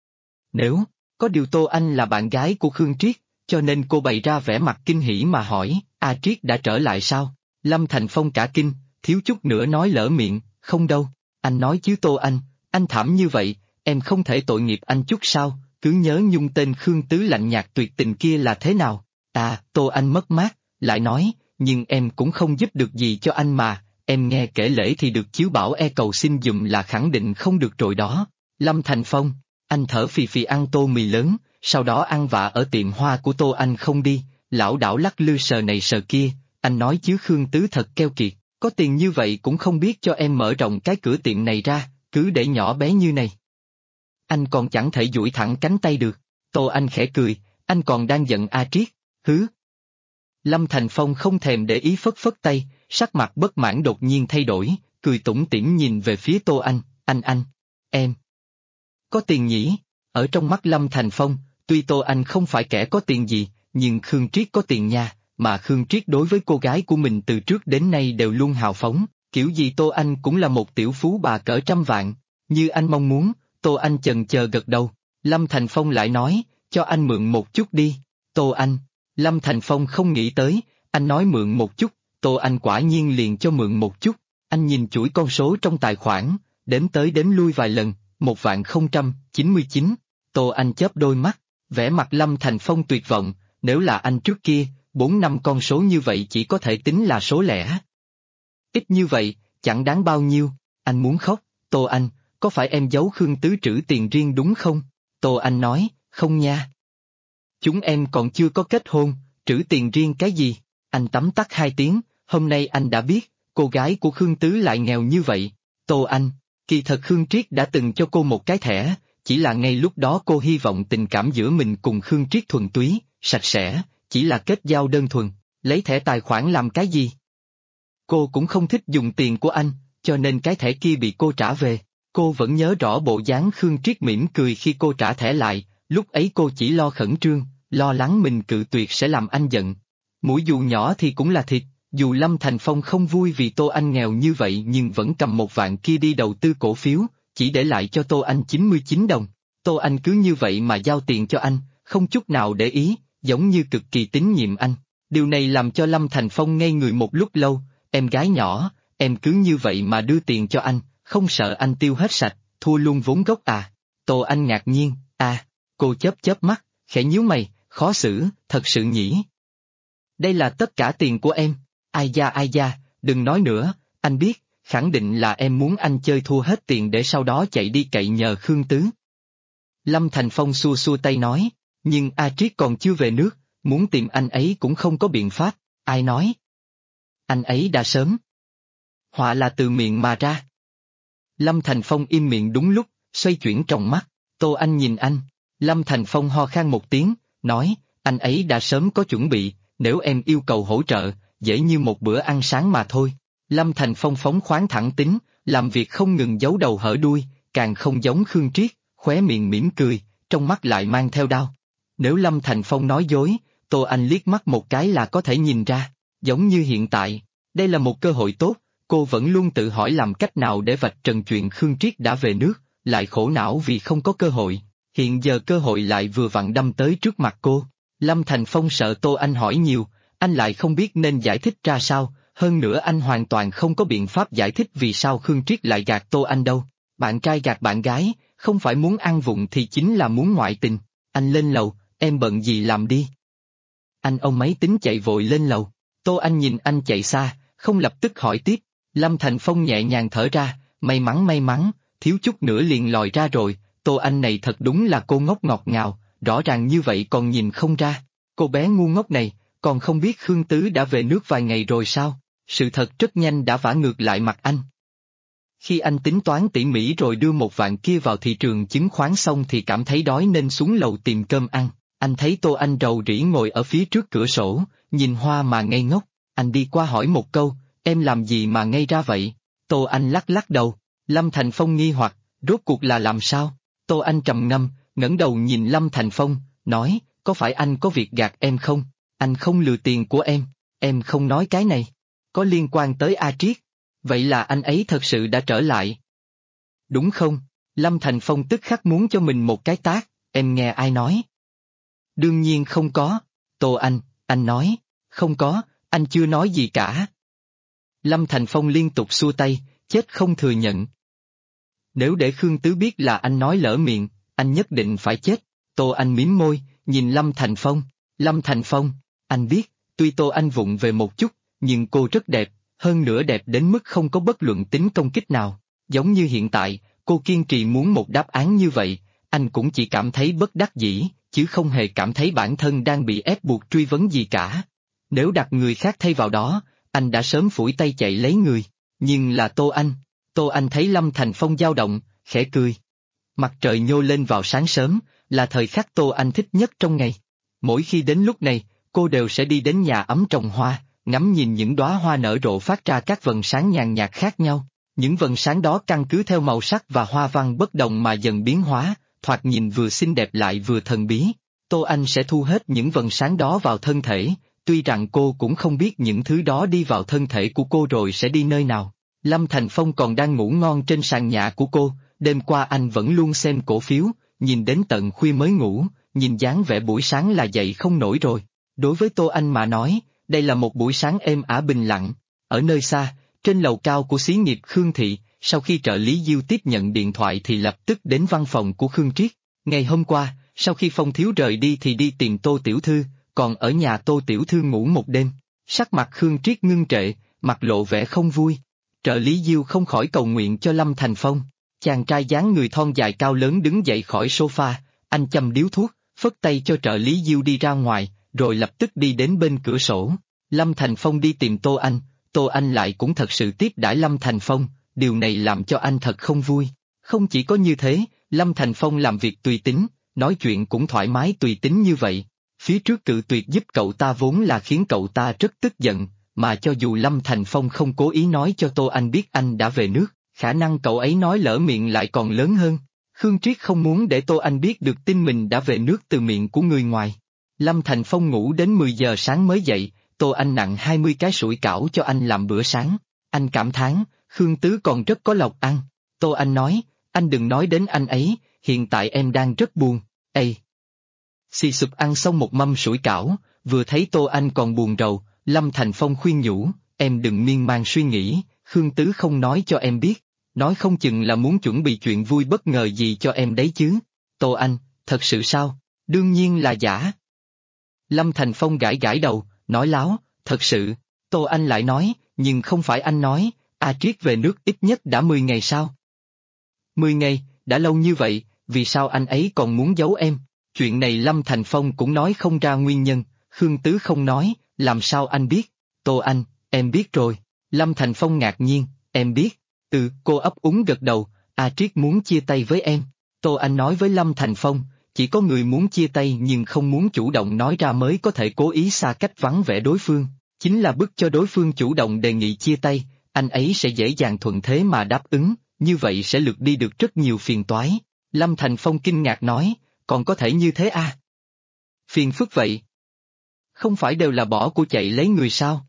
Nếu, có điều Tô Anh là bạn gái của Khương Triết, cho nên cô bày ra vẻ mặt kinh hỉ mà hỏi, Triết đã trở lại sao? Lâm Thành Phong cả kinh, thiếu chút nữa nói lỡ miệng, không đâu, anh nói chứ Tô anh thảm như vậy, em không thể tội nghiệp anh chút sao, cứ nhớ nhung tên Khương Tứ lạnh nhạt tuyệt tình kia là thế nào? Tô Anh mất mát, lại nói, nhưng em cũng không giúp được gì cho anh mà, em nghe kể lễ thì được chiếu bảo cầu xin dùm là khẳng định không được rồi đó. Lâm Thành Phong, anh thở phì phì ăn tô mì lớn, sau đó ăn vạ ở tiệm hoa của Tô Anh không đi, lão đảo lắc lư sờ này sờ kia, anh nói chứ Khương Tứ thật keo kiệt, có tiền như vậy cũng không biết cho em mở rộng cái cửa tiệm này ra, cứ để nhỏ bé như này. Anh còn chẳng thể duỗi thẳng cánh tay được. Tô Anh khẽ cười, anh còn đang giận A Triết, hứ. Lâm Thành Phong không thèm để ý phất phất tay, sắc mặt bất mãn đột nhiên thay đổi, cười tủm tỉm nhìn về phía Tô Anh, em. Có tiền nhỉ? Ở trong mắt Lâm Thành Phong, tuy Tô Anh không phải kẻ có tiền gì, nhưng Khương Triết có tiền nha, mà Khương Triết đối với cô gái của mình từ trước đến nay đều luôn hào phóng, kiểu gì Tô Anh cũng là một tiểu phú bà cỡ trăm vạn, như anh mong muốn. Tô Anh chần chờ gật đầu, Lâm Thành Phong lại nói, cho anh mượn một chút đi. Tô Anh, Lâm Thành Phong không nghĩ tới, anh nói mượn một chút, Tô Anh quả nhiên liền cho mượn một chút. Anh nhìn chuỗi con số trong tài khoản, đếm tới đếm lui vài lần, 1.099. Tô Anh chớp đôi mắt, vẻ mặt Lâm Thành Phong tuyệt vọng, nếu là anh trước kia, 4-5 con số như vậy chỉ có thể tính là số lẻ. Ít như vậy, chẳng đáng bao nhiêu, anh muốn khóc. Tô Anh, có phải em giấu Khương Tứ trữ tiền riêng đúng không? Tô Anh nói, không nha. Chúng em còn chưa có kết hôn, trữ tiền riêng cái gì? Anh tấm tắc 2 tiếng, hôm nay anh đã biết, cô gái của Khương Tứ lại nghèo như vậy. Tô Anh, kỳ thật Khương Triết đã từng cho cô một cái thẻ, chỉ là ngay lúc đó cô hy vọng tình cảm giữa mình cùng Khương Triết thuần túy, sạch sẽ, chỉ là kết giao đơn thuần, lấy thẻ tài khoản làm cái gì? Cô cũng không thích dùng tiền của anh, cho nên cái thẻ kia bị cô trả về. Cô vẫn nhớ rõ bộ dáng Khương Triết mỉm cười khi cô trả thẻ lại, lúc ấy cô chỉ lo khẩn trương, lo lắng mình cự tuyệt sẽ làm anh giận. Mũi dù nhỏ thì cũng là thịt, dù Lâm Thành Phong không vui vì Tô Anh nghèo như vậy nhưng vẫn cầm 1 vạn kia đi đầu tư cổ phiếu, chỉ để lại cho Tô Anh 99 đồng. Tô Anh cứ như vậy mà giao tiền cho anh, không chút nào để ý, giống như cực kỳ tín nhiệm anh. Điều này làm cho Lâm Thành Phong ngây người một lúc lâu, em gái nhỏ, em cứ như vậy mà đưa tiền cho anh, không sợ anh tiêu hết sạch, thua luôn vốn gốc à? Tô Anh ngạc nhiên, cô chớp mắt, khẽ nhíu mày, khó xử, thật sự nhỉ? Đây là tất cả tiền của em, ai da, đừng nói nữa, anh biết, khẳng định là em muốn anh chơi thua hết tiền để sau đó chạy đi cậy nhờ Khương Tứ. Lâm Thành Phong xua xua tay nói, nhưng A Triết còn chưa về nước, muốn tìm anh ấy cũng không có biện pháp, ai nói? Anh ấy đã sớm. Họa là từ miệng mà ra. Lâm Thành Phong im miệng đúng lúc, xoay chuyển trong mắt, Tô Anh nhìn anh, Lâm Thành Phong ho khan một tiếng, nói, anh ấy đã sớm có chuẩn bị, nếu em yêu cầu hỗ trợ, dễ như một bữa ăn sáng mà thôi. Lâm Thành Phong phóng khoáng thẳng tính, làm việc không ngừng giấu đầu hở đuôi, càng không giống Khương Triết, khóe miệng mỉm cười, trong mắt lại mang theo đau. Nếu Lâm Thành Phong nói dối, Tô Anh liếc mắt một cái là có thể nhìn ra, giống như hiện tại, đây là một cơ hội tốt, cô vẫn luôn tự hỏi làm cách nào để vạch trần chuyện Khương Triết đã về nước, lại khổ não vì không có cơ hội, hiện giờ cơ hội lại vừa vặn đâm tới trước mặt cô. Lâm Thành Phong sợ Tô Anh hỏi nhiều, anh lại không biết nên giải thích ra sao, hơn nữa anh hoàn toàn không có biện pháp giải thích vì sao Khương Triết lại gạt Tô Anh đâu. Bạn trai gạt bạn gái, không phải muốn ăn vụng thì chính là muốn ngoại tình. Anh lên lầu, em bận gì làm đi. Anh ôm máy tính chạy vội lên lầu, Tô Anh nhìn anh chạy xa, không lập tức hỏi tiếp. Lâm Thành Phong nhẹ nhàng thở ra, may mắn, thiếu chút nữa liền lòi ra rồi, Tô Anh này thật đúng là cô ngốc ngọt ngào, rõ ràng như vậy còn nhìn không ra. Cô bé ngu ngốc này, còn không biết Khương Tứ đã về nước vài ngày rồi sao? Sự thật rất nhanh đã vả ngược lại mặt anh. Khi anh tính toán tỉ mỉ rồi đưa 1 vạn kia vào thị trường chứng khoán xong thì cảm thấy đói nên xuống lầu tìm cơm ăn. Anh thấy Tô Anh rầu rĩ ngồi ở phía trước cửa sổ, nhìn hoa mà ngây ngốc. Anh đi qua hỏi một câu, em làm gì mà ngây ra vậy? Tô Anh lắc đầu. Lâm Thành Phong nghi hoặc, rốt cuộc là làm sao? Tô Anh trầm ngâm, ngẩng đầu nhìn Lâm Thành Phong, nói, có phải anh có việc gạt em không? Anh không lừa tiền của em không nói cái này. Có liên quan tới A Triết. Vậy là anh ấy thật sự đã trở lại. Đúng không? Lâm Thành Phong tức khắc muốn cho mình một cái tát, em nghe ai nói? Đương nhiên không có. Tô anh nói, không có, anh chưa nói gì cả. Lâm Thành Phong liên tục xua tay, chết không thừa nhận. Nếu để Khương Tứ biết là anh nói lỡ miệng, anh nhất định phải chết. Tô Anh mím môi, nhìn Lâm Thành Phong. Lâm Thành Phong, anh biết, tuy Tô Anh vụng về một chút, nhưng cô rất đẹp, hơn nữa đẹp đến mức không có bất luận tính công kích nào. Giống như hiện tại, cô kiên trì muốn một đáp án như vậy, anh cũng chỉ cảm thấy bất đắc dĩ, chứ không hề cảm thấy bản thân đang bị ép buộc truy vấn gì cả. Nếu đặt người khác thay vào đó, anh đã sớm phủi tay chạy lấy người. Nhưng là Tô Anh thấy Lâm Thành Phong dao động, khẽ cười. Mặt trời nhô lên vào sáng sớm, là thời khắc Tô Anh thích nhất trong ngày. Mỗi khi đến lúc này, cô đều sẽ đi đến nhà ấm trồng hoa, ngắm nhìn những đóa hoa nở rộ phát ra các vầng sáng nhàn nhạt khác nhau. Những vầng sáng đó căn cứ theo màu sắc và hoa văn bất đồng mà dần biến hóa, thoạt nhìn vừa xinh đẹp lại vừa thần bí. Tô Anh sẽ thu hết những vầng sáng đó vào thân thể, tuy rằng cô cũng không biết những thứ đó đi vào thân thể của cô rồi sẽ đi nơi nào. Lâm Thành Phong còn đang ngủ ngon trên sàn nhà của cô, đêm qua anh vẫn luôn xem cổ phiếu, nhìn đến tận khuya mới ngủ, nhìn dáng vẻ buổi sáng là dậy không nổi rồi. Đối với Tô Anh mà nói, đây là một buổi sáng êm ả bình lặng. Ở nơi xa, trên lầu cao của xí nghiệp Khương Thị, sau khi trợ lý Diêu tiếp nhận điện thoại thì lập tức đến văn phòng của Khương Triết. Ngày hôm qua, sau khi Phong Thiếu rời đi thì đi tìm Tô Tiểu Thư, còn ở nhà Tô Tiểu Thư ngủ một đêm. Sắc mặt Khương Triết ngưng trệ, mặt lộ vẻ không vui. Trợ lý Diêu không khỏi cầu nguyện cho Lâm Thành Phong. Chàng trai dáng người thon dài cao lớn đứng dậy khỏi sofa, anh châm điếu thuốc, phất tay cho trợ lý Diêu đi ra ngoài, rồi lập tức đi đến bên cửa sổ. Lâm Thành Phong đi tìm Tô Anh lại cũng thật sự tiếp đãi Lâm Thành Phong, điều này làm cho anh thật không vui. Không chỉ có như thế, Lâm Thành Phong làm việc tùy tính, nói chuyện cũng thoải mái tùy tính như vậy. Phía trước cự tuyệt giúp cậu ta vốn là khiến cậu ta rất tức giận, mà cho dù Lâm Thành Phong không cố ý nói cho Tô Anh biết anh đã về nước, khả năng cậu ấy nói lỡ miệng lại còn lớn hơn. Khương Triết không muốn để Tô Anh biết được tin mình đã về nước từ miệng của người ngoài. Lâm Thành Phong ngủ đến 10 giờ sáng mới dậy, Tô Anh nặng 20 cái sủi cảo cho anh làm bữa sáng. Anh cảm thán, Khương Tứ còn rất có lộc ăn. Tô Anh nói, anh đừng nói đến anh ấy, hiện tại em đang rất buồn. Ê! Xì sụp ăn xong một mâm sủi cảo, vừa thấy Tô Anh còn buồn rầu, Lâm Thành Phong khuyên nhủ, em đừng miên man suy nghĩ, Khương Tứ không nói cho em biết, nói không chừng là muốn chuẩn bị chuyện vui bất ngờ gì cho em đấy chứ. Tô Anh, thật sự sao? Đương nhiên là giả. Lâm Thành Phong gãi gãi đầu, nói láo, thật sự. Tô Anh lại nói, nhưng không phải anh nói, A Triết về nước ít nhất đã 10 ngày sao? 10 ngày, đã lâu như vậy, vì sao anh ấy còn muốn giấu em? Chuyện này Lâm Thành Phong cũng nói không ra nguyên nhân, Khương Tứ không nói, làm sao anh biết? Tô Anh, em biết rồi. Lâm Thành Phong ngạc nhiên, em biết. Cô ấp úng gật đầu, A Triết muốn chia tay với em. Tô Anh nói với Lâm Thành Phong, chỉ có người muốn chia tay nhưng không muốn chủ động nói ra mới có thể cố ý xa cách vắng vẻ đối phương, chính là bức cho đối phương chủ động đề nghị chia tay, anh ấy sẽ dễ dàng thuận thế mà đáp ứng, như vậy sẽ lược đi được rất nhiều phiền toái. Lâm Thành Phong kinh ngạc nói, còn có thể như thế à? Phiền phức vậy. Không phải đều là bỏ của chạy lấy người sao?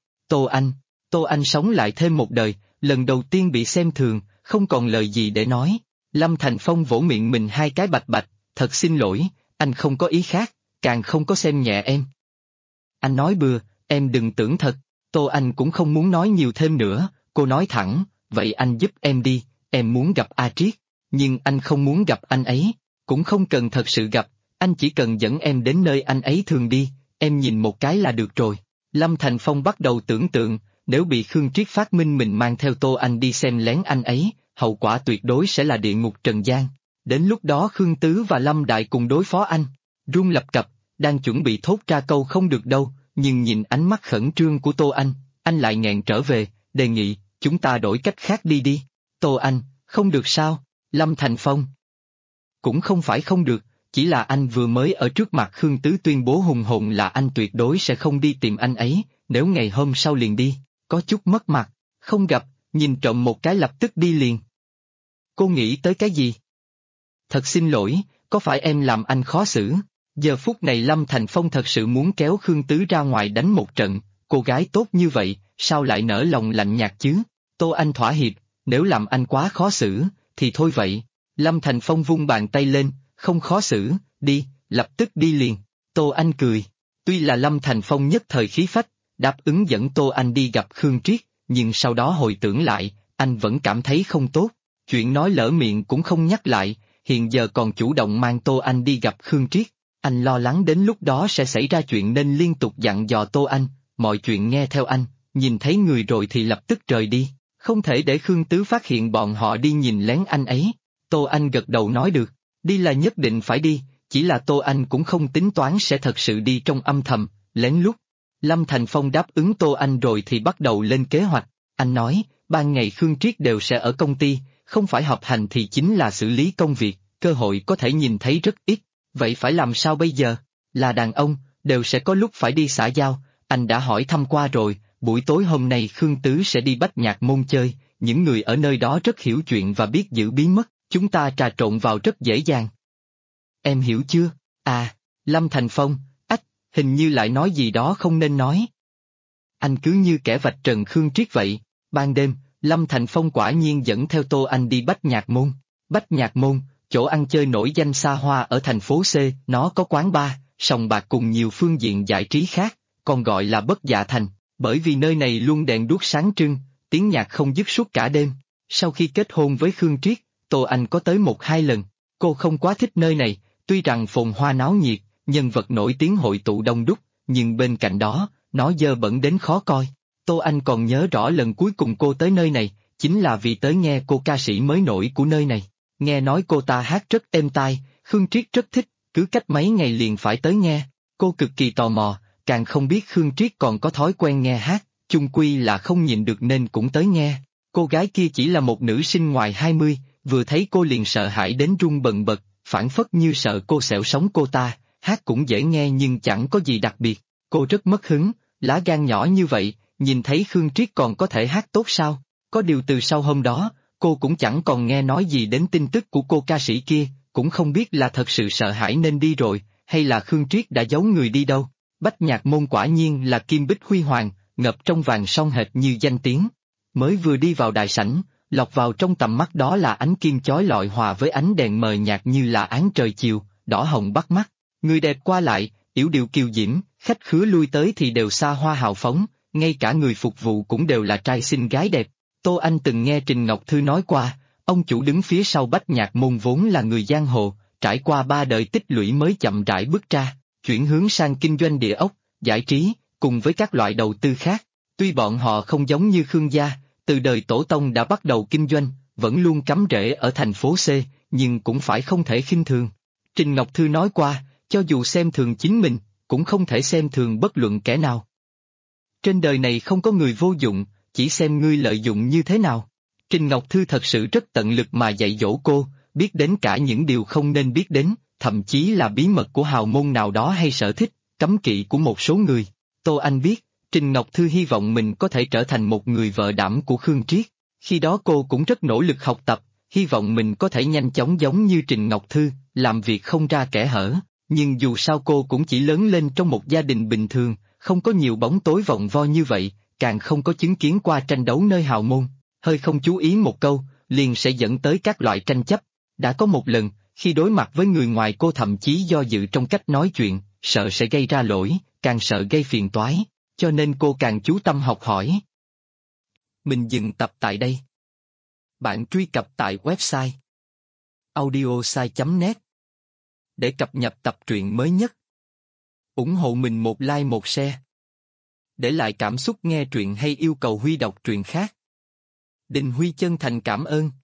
Tô Anh sống lại thêm một đời, lần đầu tiên bị xem thường, không còn lời gì để nói. Lâm Thành Phong vỗ miệng mình hai cái bạch bạch, thật xin lỗi, anh không có ý khác, càng không có xem nhẹ em. Anh nói bừa, em đừng tưởng thật. Tô Anh cũng không muốn nói nhiều thêm nữa, cô nói thẳng, vậy anh giúp em đi, em muốn gặp A Triết, nhưng anh không muốn gặp anh ấy, cũng không cần thật sự gặp, anh chỉ cần dẫn em đến nơi anh ấy thường đi, em nhìn một cái là được rồi. Lâm Thành Phong bắt đầu tưởng tượng, nếu bị Khương Triết phát minh mình mang theo Tô Anh đi xem lén anh ấy, hậu quả tuyệt đối sẽ là địa ngục trần gian. Đến lúc đó Khương Tứ và Lâm Đại cùng đối phó anh. Run lập cập, đang chuẩn bị thốt ra câu không được đâu, nhưng nhìn ánh mắt khẩn trương của Tô anh lại nghẹn trở về, đề nghị, chúng ta đổi cách khác đi. Tô Anh, không được sao? Lâm Thành Phong. Cũng không phải không được, chỉ là anh vừa mới ở trước mặt Khương Tứ tuyên bố hùng hồn là anh tuyệt đối sẽ không đi tìm anh ấy, nếu ngày hôm sau liền đi, có chút mất mặt, không gặp, nhìn trộm một cái lập tức đi liền. Cô nghĩ tới cái gì? Thật xin lỗi, có phải em làm anh khó xử? Giờ phút này Lâm Thành Phong thật sự muốn kéo Khương Tứ ra ngoài đánh một trận, cô gái tốt như vậy, sao lại nở lòng lạnh nhạt chứ? Tô Anh thỏa hiệp, nếu làm anh quá khó xử, thì thôi vậy. Lâm Thành Phong vung bàn tay lên, không khó xử, đi, lập tức đi liền. Tô Anh cười. Tuy là Lâm Thành Phong nhất thời khí phách, đáp ứng dẫn Tô Anh đi gặp Khương Triết, nhưng sau đó hồi tưởng lại, anh vẫn cảm thấy không tốt. Chuyện nói lỡ miệng cũng không nhắc lại, hiện giờ còn chủ động mang Tô Anh đi gặp Khương Triết. Anh lo lắng đến lúc đó sẽ xảy ra chuyện nên liên tục dặn dò Tô Anh, mọi chuyện nghe theo anh, nhìn thấy người rồi thì lập tức rời đi, không thể để Khương Tứ phát hiện bọn họ đi nhìn lén anh ấy. Tô Anh gật đầu nói được, đi là nhất định phải đi, chỉ là Tô Anh cũng không tính toán sẽ thật sự đi trong âm thầm, lén lút. Lâm Thành Phong đáp ứng Tô Anh rồi thì bắt đầu lên kế hoạch, anh nói, ban ngày Khương Triết đều sẽ ở công ty, không phải họp hành thì chính là xử lý công việc, cơ hội có thể nhìn thấy rất ít, vậy phải làm sao bây giờ? Là đàn ông, đều sẽ có lúc phải đi xã giao, anh đã hỏi thăm qua rồi, buổi tối hôm nay Khương Tứ sẽ đi Bách Nhạc Môn chơi, những người ở nơi đó rất hiểu chuyện và biết giữ bí mật, chúng ta trà trộn vào rất dễ dàng. Em hiểu chưa? À, Lâm Thành Phong, hình như lại nói gì đó không nên nói. Anh cứ như kẻ vạch trần Khương Triết vậy. Ban đêm, Lâm Thành Phong quả nhiên dẫn theo Tô Anh đi Bách Nhạc Môn. Bách Nhạc Môn, chỗ ăn chơi nổi danh xa hoa ở thành phố C, nó có quán bar, sòng bạc cùng nhiều phương diện giải trí khác, còn gọi là Bất Dạ Thành, bởi vì nơi này luôn đèn đuốc sáng trưng, tiếng nhạc không dứt suốt cả đêm. Sau khi kết hôn với Khương Triết, Tô Anh có tới 1-2 lần, cô không quá thích nơi này, tuy rằng phồn hoa náo nhiệt, nhân vật nổi tiếng hội tụ đông đúc, nhưng bên cạnh đó, nó dơ bẩn đến khó coi. Tô Anh còn nhớ rõ lần cuối cùng cô tới nơi này, chính là vì tới nghe cô ca sĩ mới nổi của nơi này. Nghe nói cô ta hát rất êm tai, Khương Triết rất thích, cứ cách mấy ngày liền phải tới nghe. Cô cực kỳ tò mò, càng không biết Khương Triết còn có thói quen nghe hát, chung quy là không nhịn được nên cũng tới nghe. Cô gái kia chỉ là một nữ sinh ngoài 20, vừa thấy cô liền sợ hãi đến run bần bật, phảng phất như sợ cô xẻo sống cô ta, hát cũng dễ nghe nhưng chẳng có gì đặc biệt. Cô rất mất hứng, lá gan nhỏ như vậy, nhìn thấy Khương Triết còn có thể hát tốt sao? Có điều từ sau hôm đó, cô cũng chẳng còn nghe nói gì đến tin tức của cô ca sĩ kia, cũng không biết là thật sự sợ hãi nên đi rồi, hay là Khương Triết đã giấu người đi đâu. Bách Nhạc Môn quả nhiên là kim bích huy hoàng, ngập trong vàng son hệt như danh tiếng. Mới vừa đi vào đại sảnh, lọt vào trong tầm mắt đó là ánh kim chói lọi hòa với ánh đèn mờ nhạt như là áng trời chiều, đỏ hồng bắt mắt. Người đẹp qua lại, yểu điệu kiều diễm, khách khứa lui tới thì đều xa hoa hào phóng, ngay cả người phục vụ cũng đều là trai xinh gái đẹp. Tô Anh từng nghe Trình Ngọc Thư nói qua, ông chủ đứng phía sau Bách Nhạc Môn vốn là người giang hồ, trải qua 3 đời tích lũy mới chậm rãi bước ra, chuyển hướng sang kinh doanh địa ốc, giải trí, cùng với các loại đầu tư khác. Tuy bọn họ không giống như Khương gia, từ đời tổ tông đã bắt đầu kinh doanh, vẫn luôn cắm rễ ở thành phố C, nhưng cũng phải không thể khinh thường. Trình Ngọc Thư nói qua, cho dù xem thường chính mình, cũng không thể xem thường bất luận kẻ nào. Trên đời này không có người vô dụng, chỉ xem ngươi lợi dụng như thế nào. Trình Ngọc Thư thật sự rất tận lực mà dạy dỗ cô, biết đến cả những điều không nên biết đến, thậm chí là bí mật của hào môn nào đó hay sở thích, cấm kỵ của một số người. Tô Anh biết, Trình Ngọc Thư hy vọng mình có thể trở thành một người vợ đảm của Khương Triết. Khi đó cô cũng rất nỗ lực học tập, hy vọng mình có thể nhanh chóng giống như Trình Ngọc Thư, làm việc không ra kẽ hở. Nhưng dù sao cô cũng chỉ lớn lên trong một gia đình bình thường, không có nhiều bóng tối vòng vo như vậy, càng không có chứng kiến qua tranh đấu nơi hào môn. Hơi không chú ý một câu, liền sẽ dẫn tới các loại tranh chấp. Đã có một lần, khi đối mặt với người ngoài cô thậm chí do dự trong cách nói chuyện, sợ sẽ gây ra lỗi, càng sợ gây phiền toái, cho nên cô càng chú tâm học hỏi. Mình dừng tập tại đây. Bạn truy cập tại website audiosai.net để cập nhật tập truyện mới nhất. Ủng hộ mình một like một share. Để lại cảm xúc nghe truyện hay yêu cầu Huy đọc truyện khác. Đình Huy chân thành cảm ơn.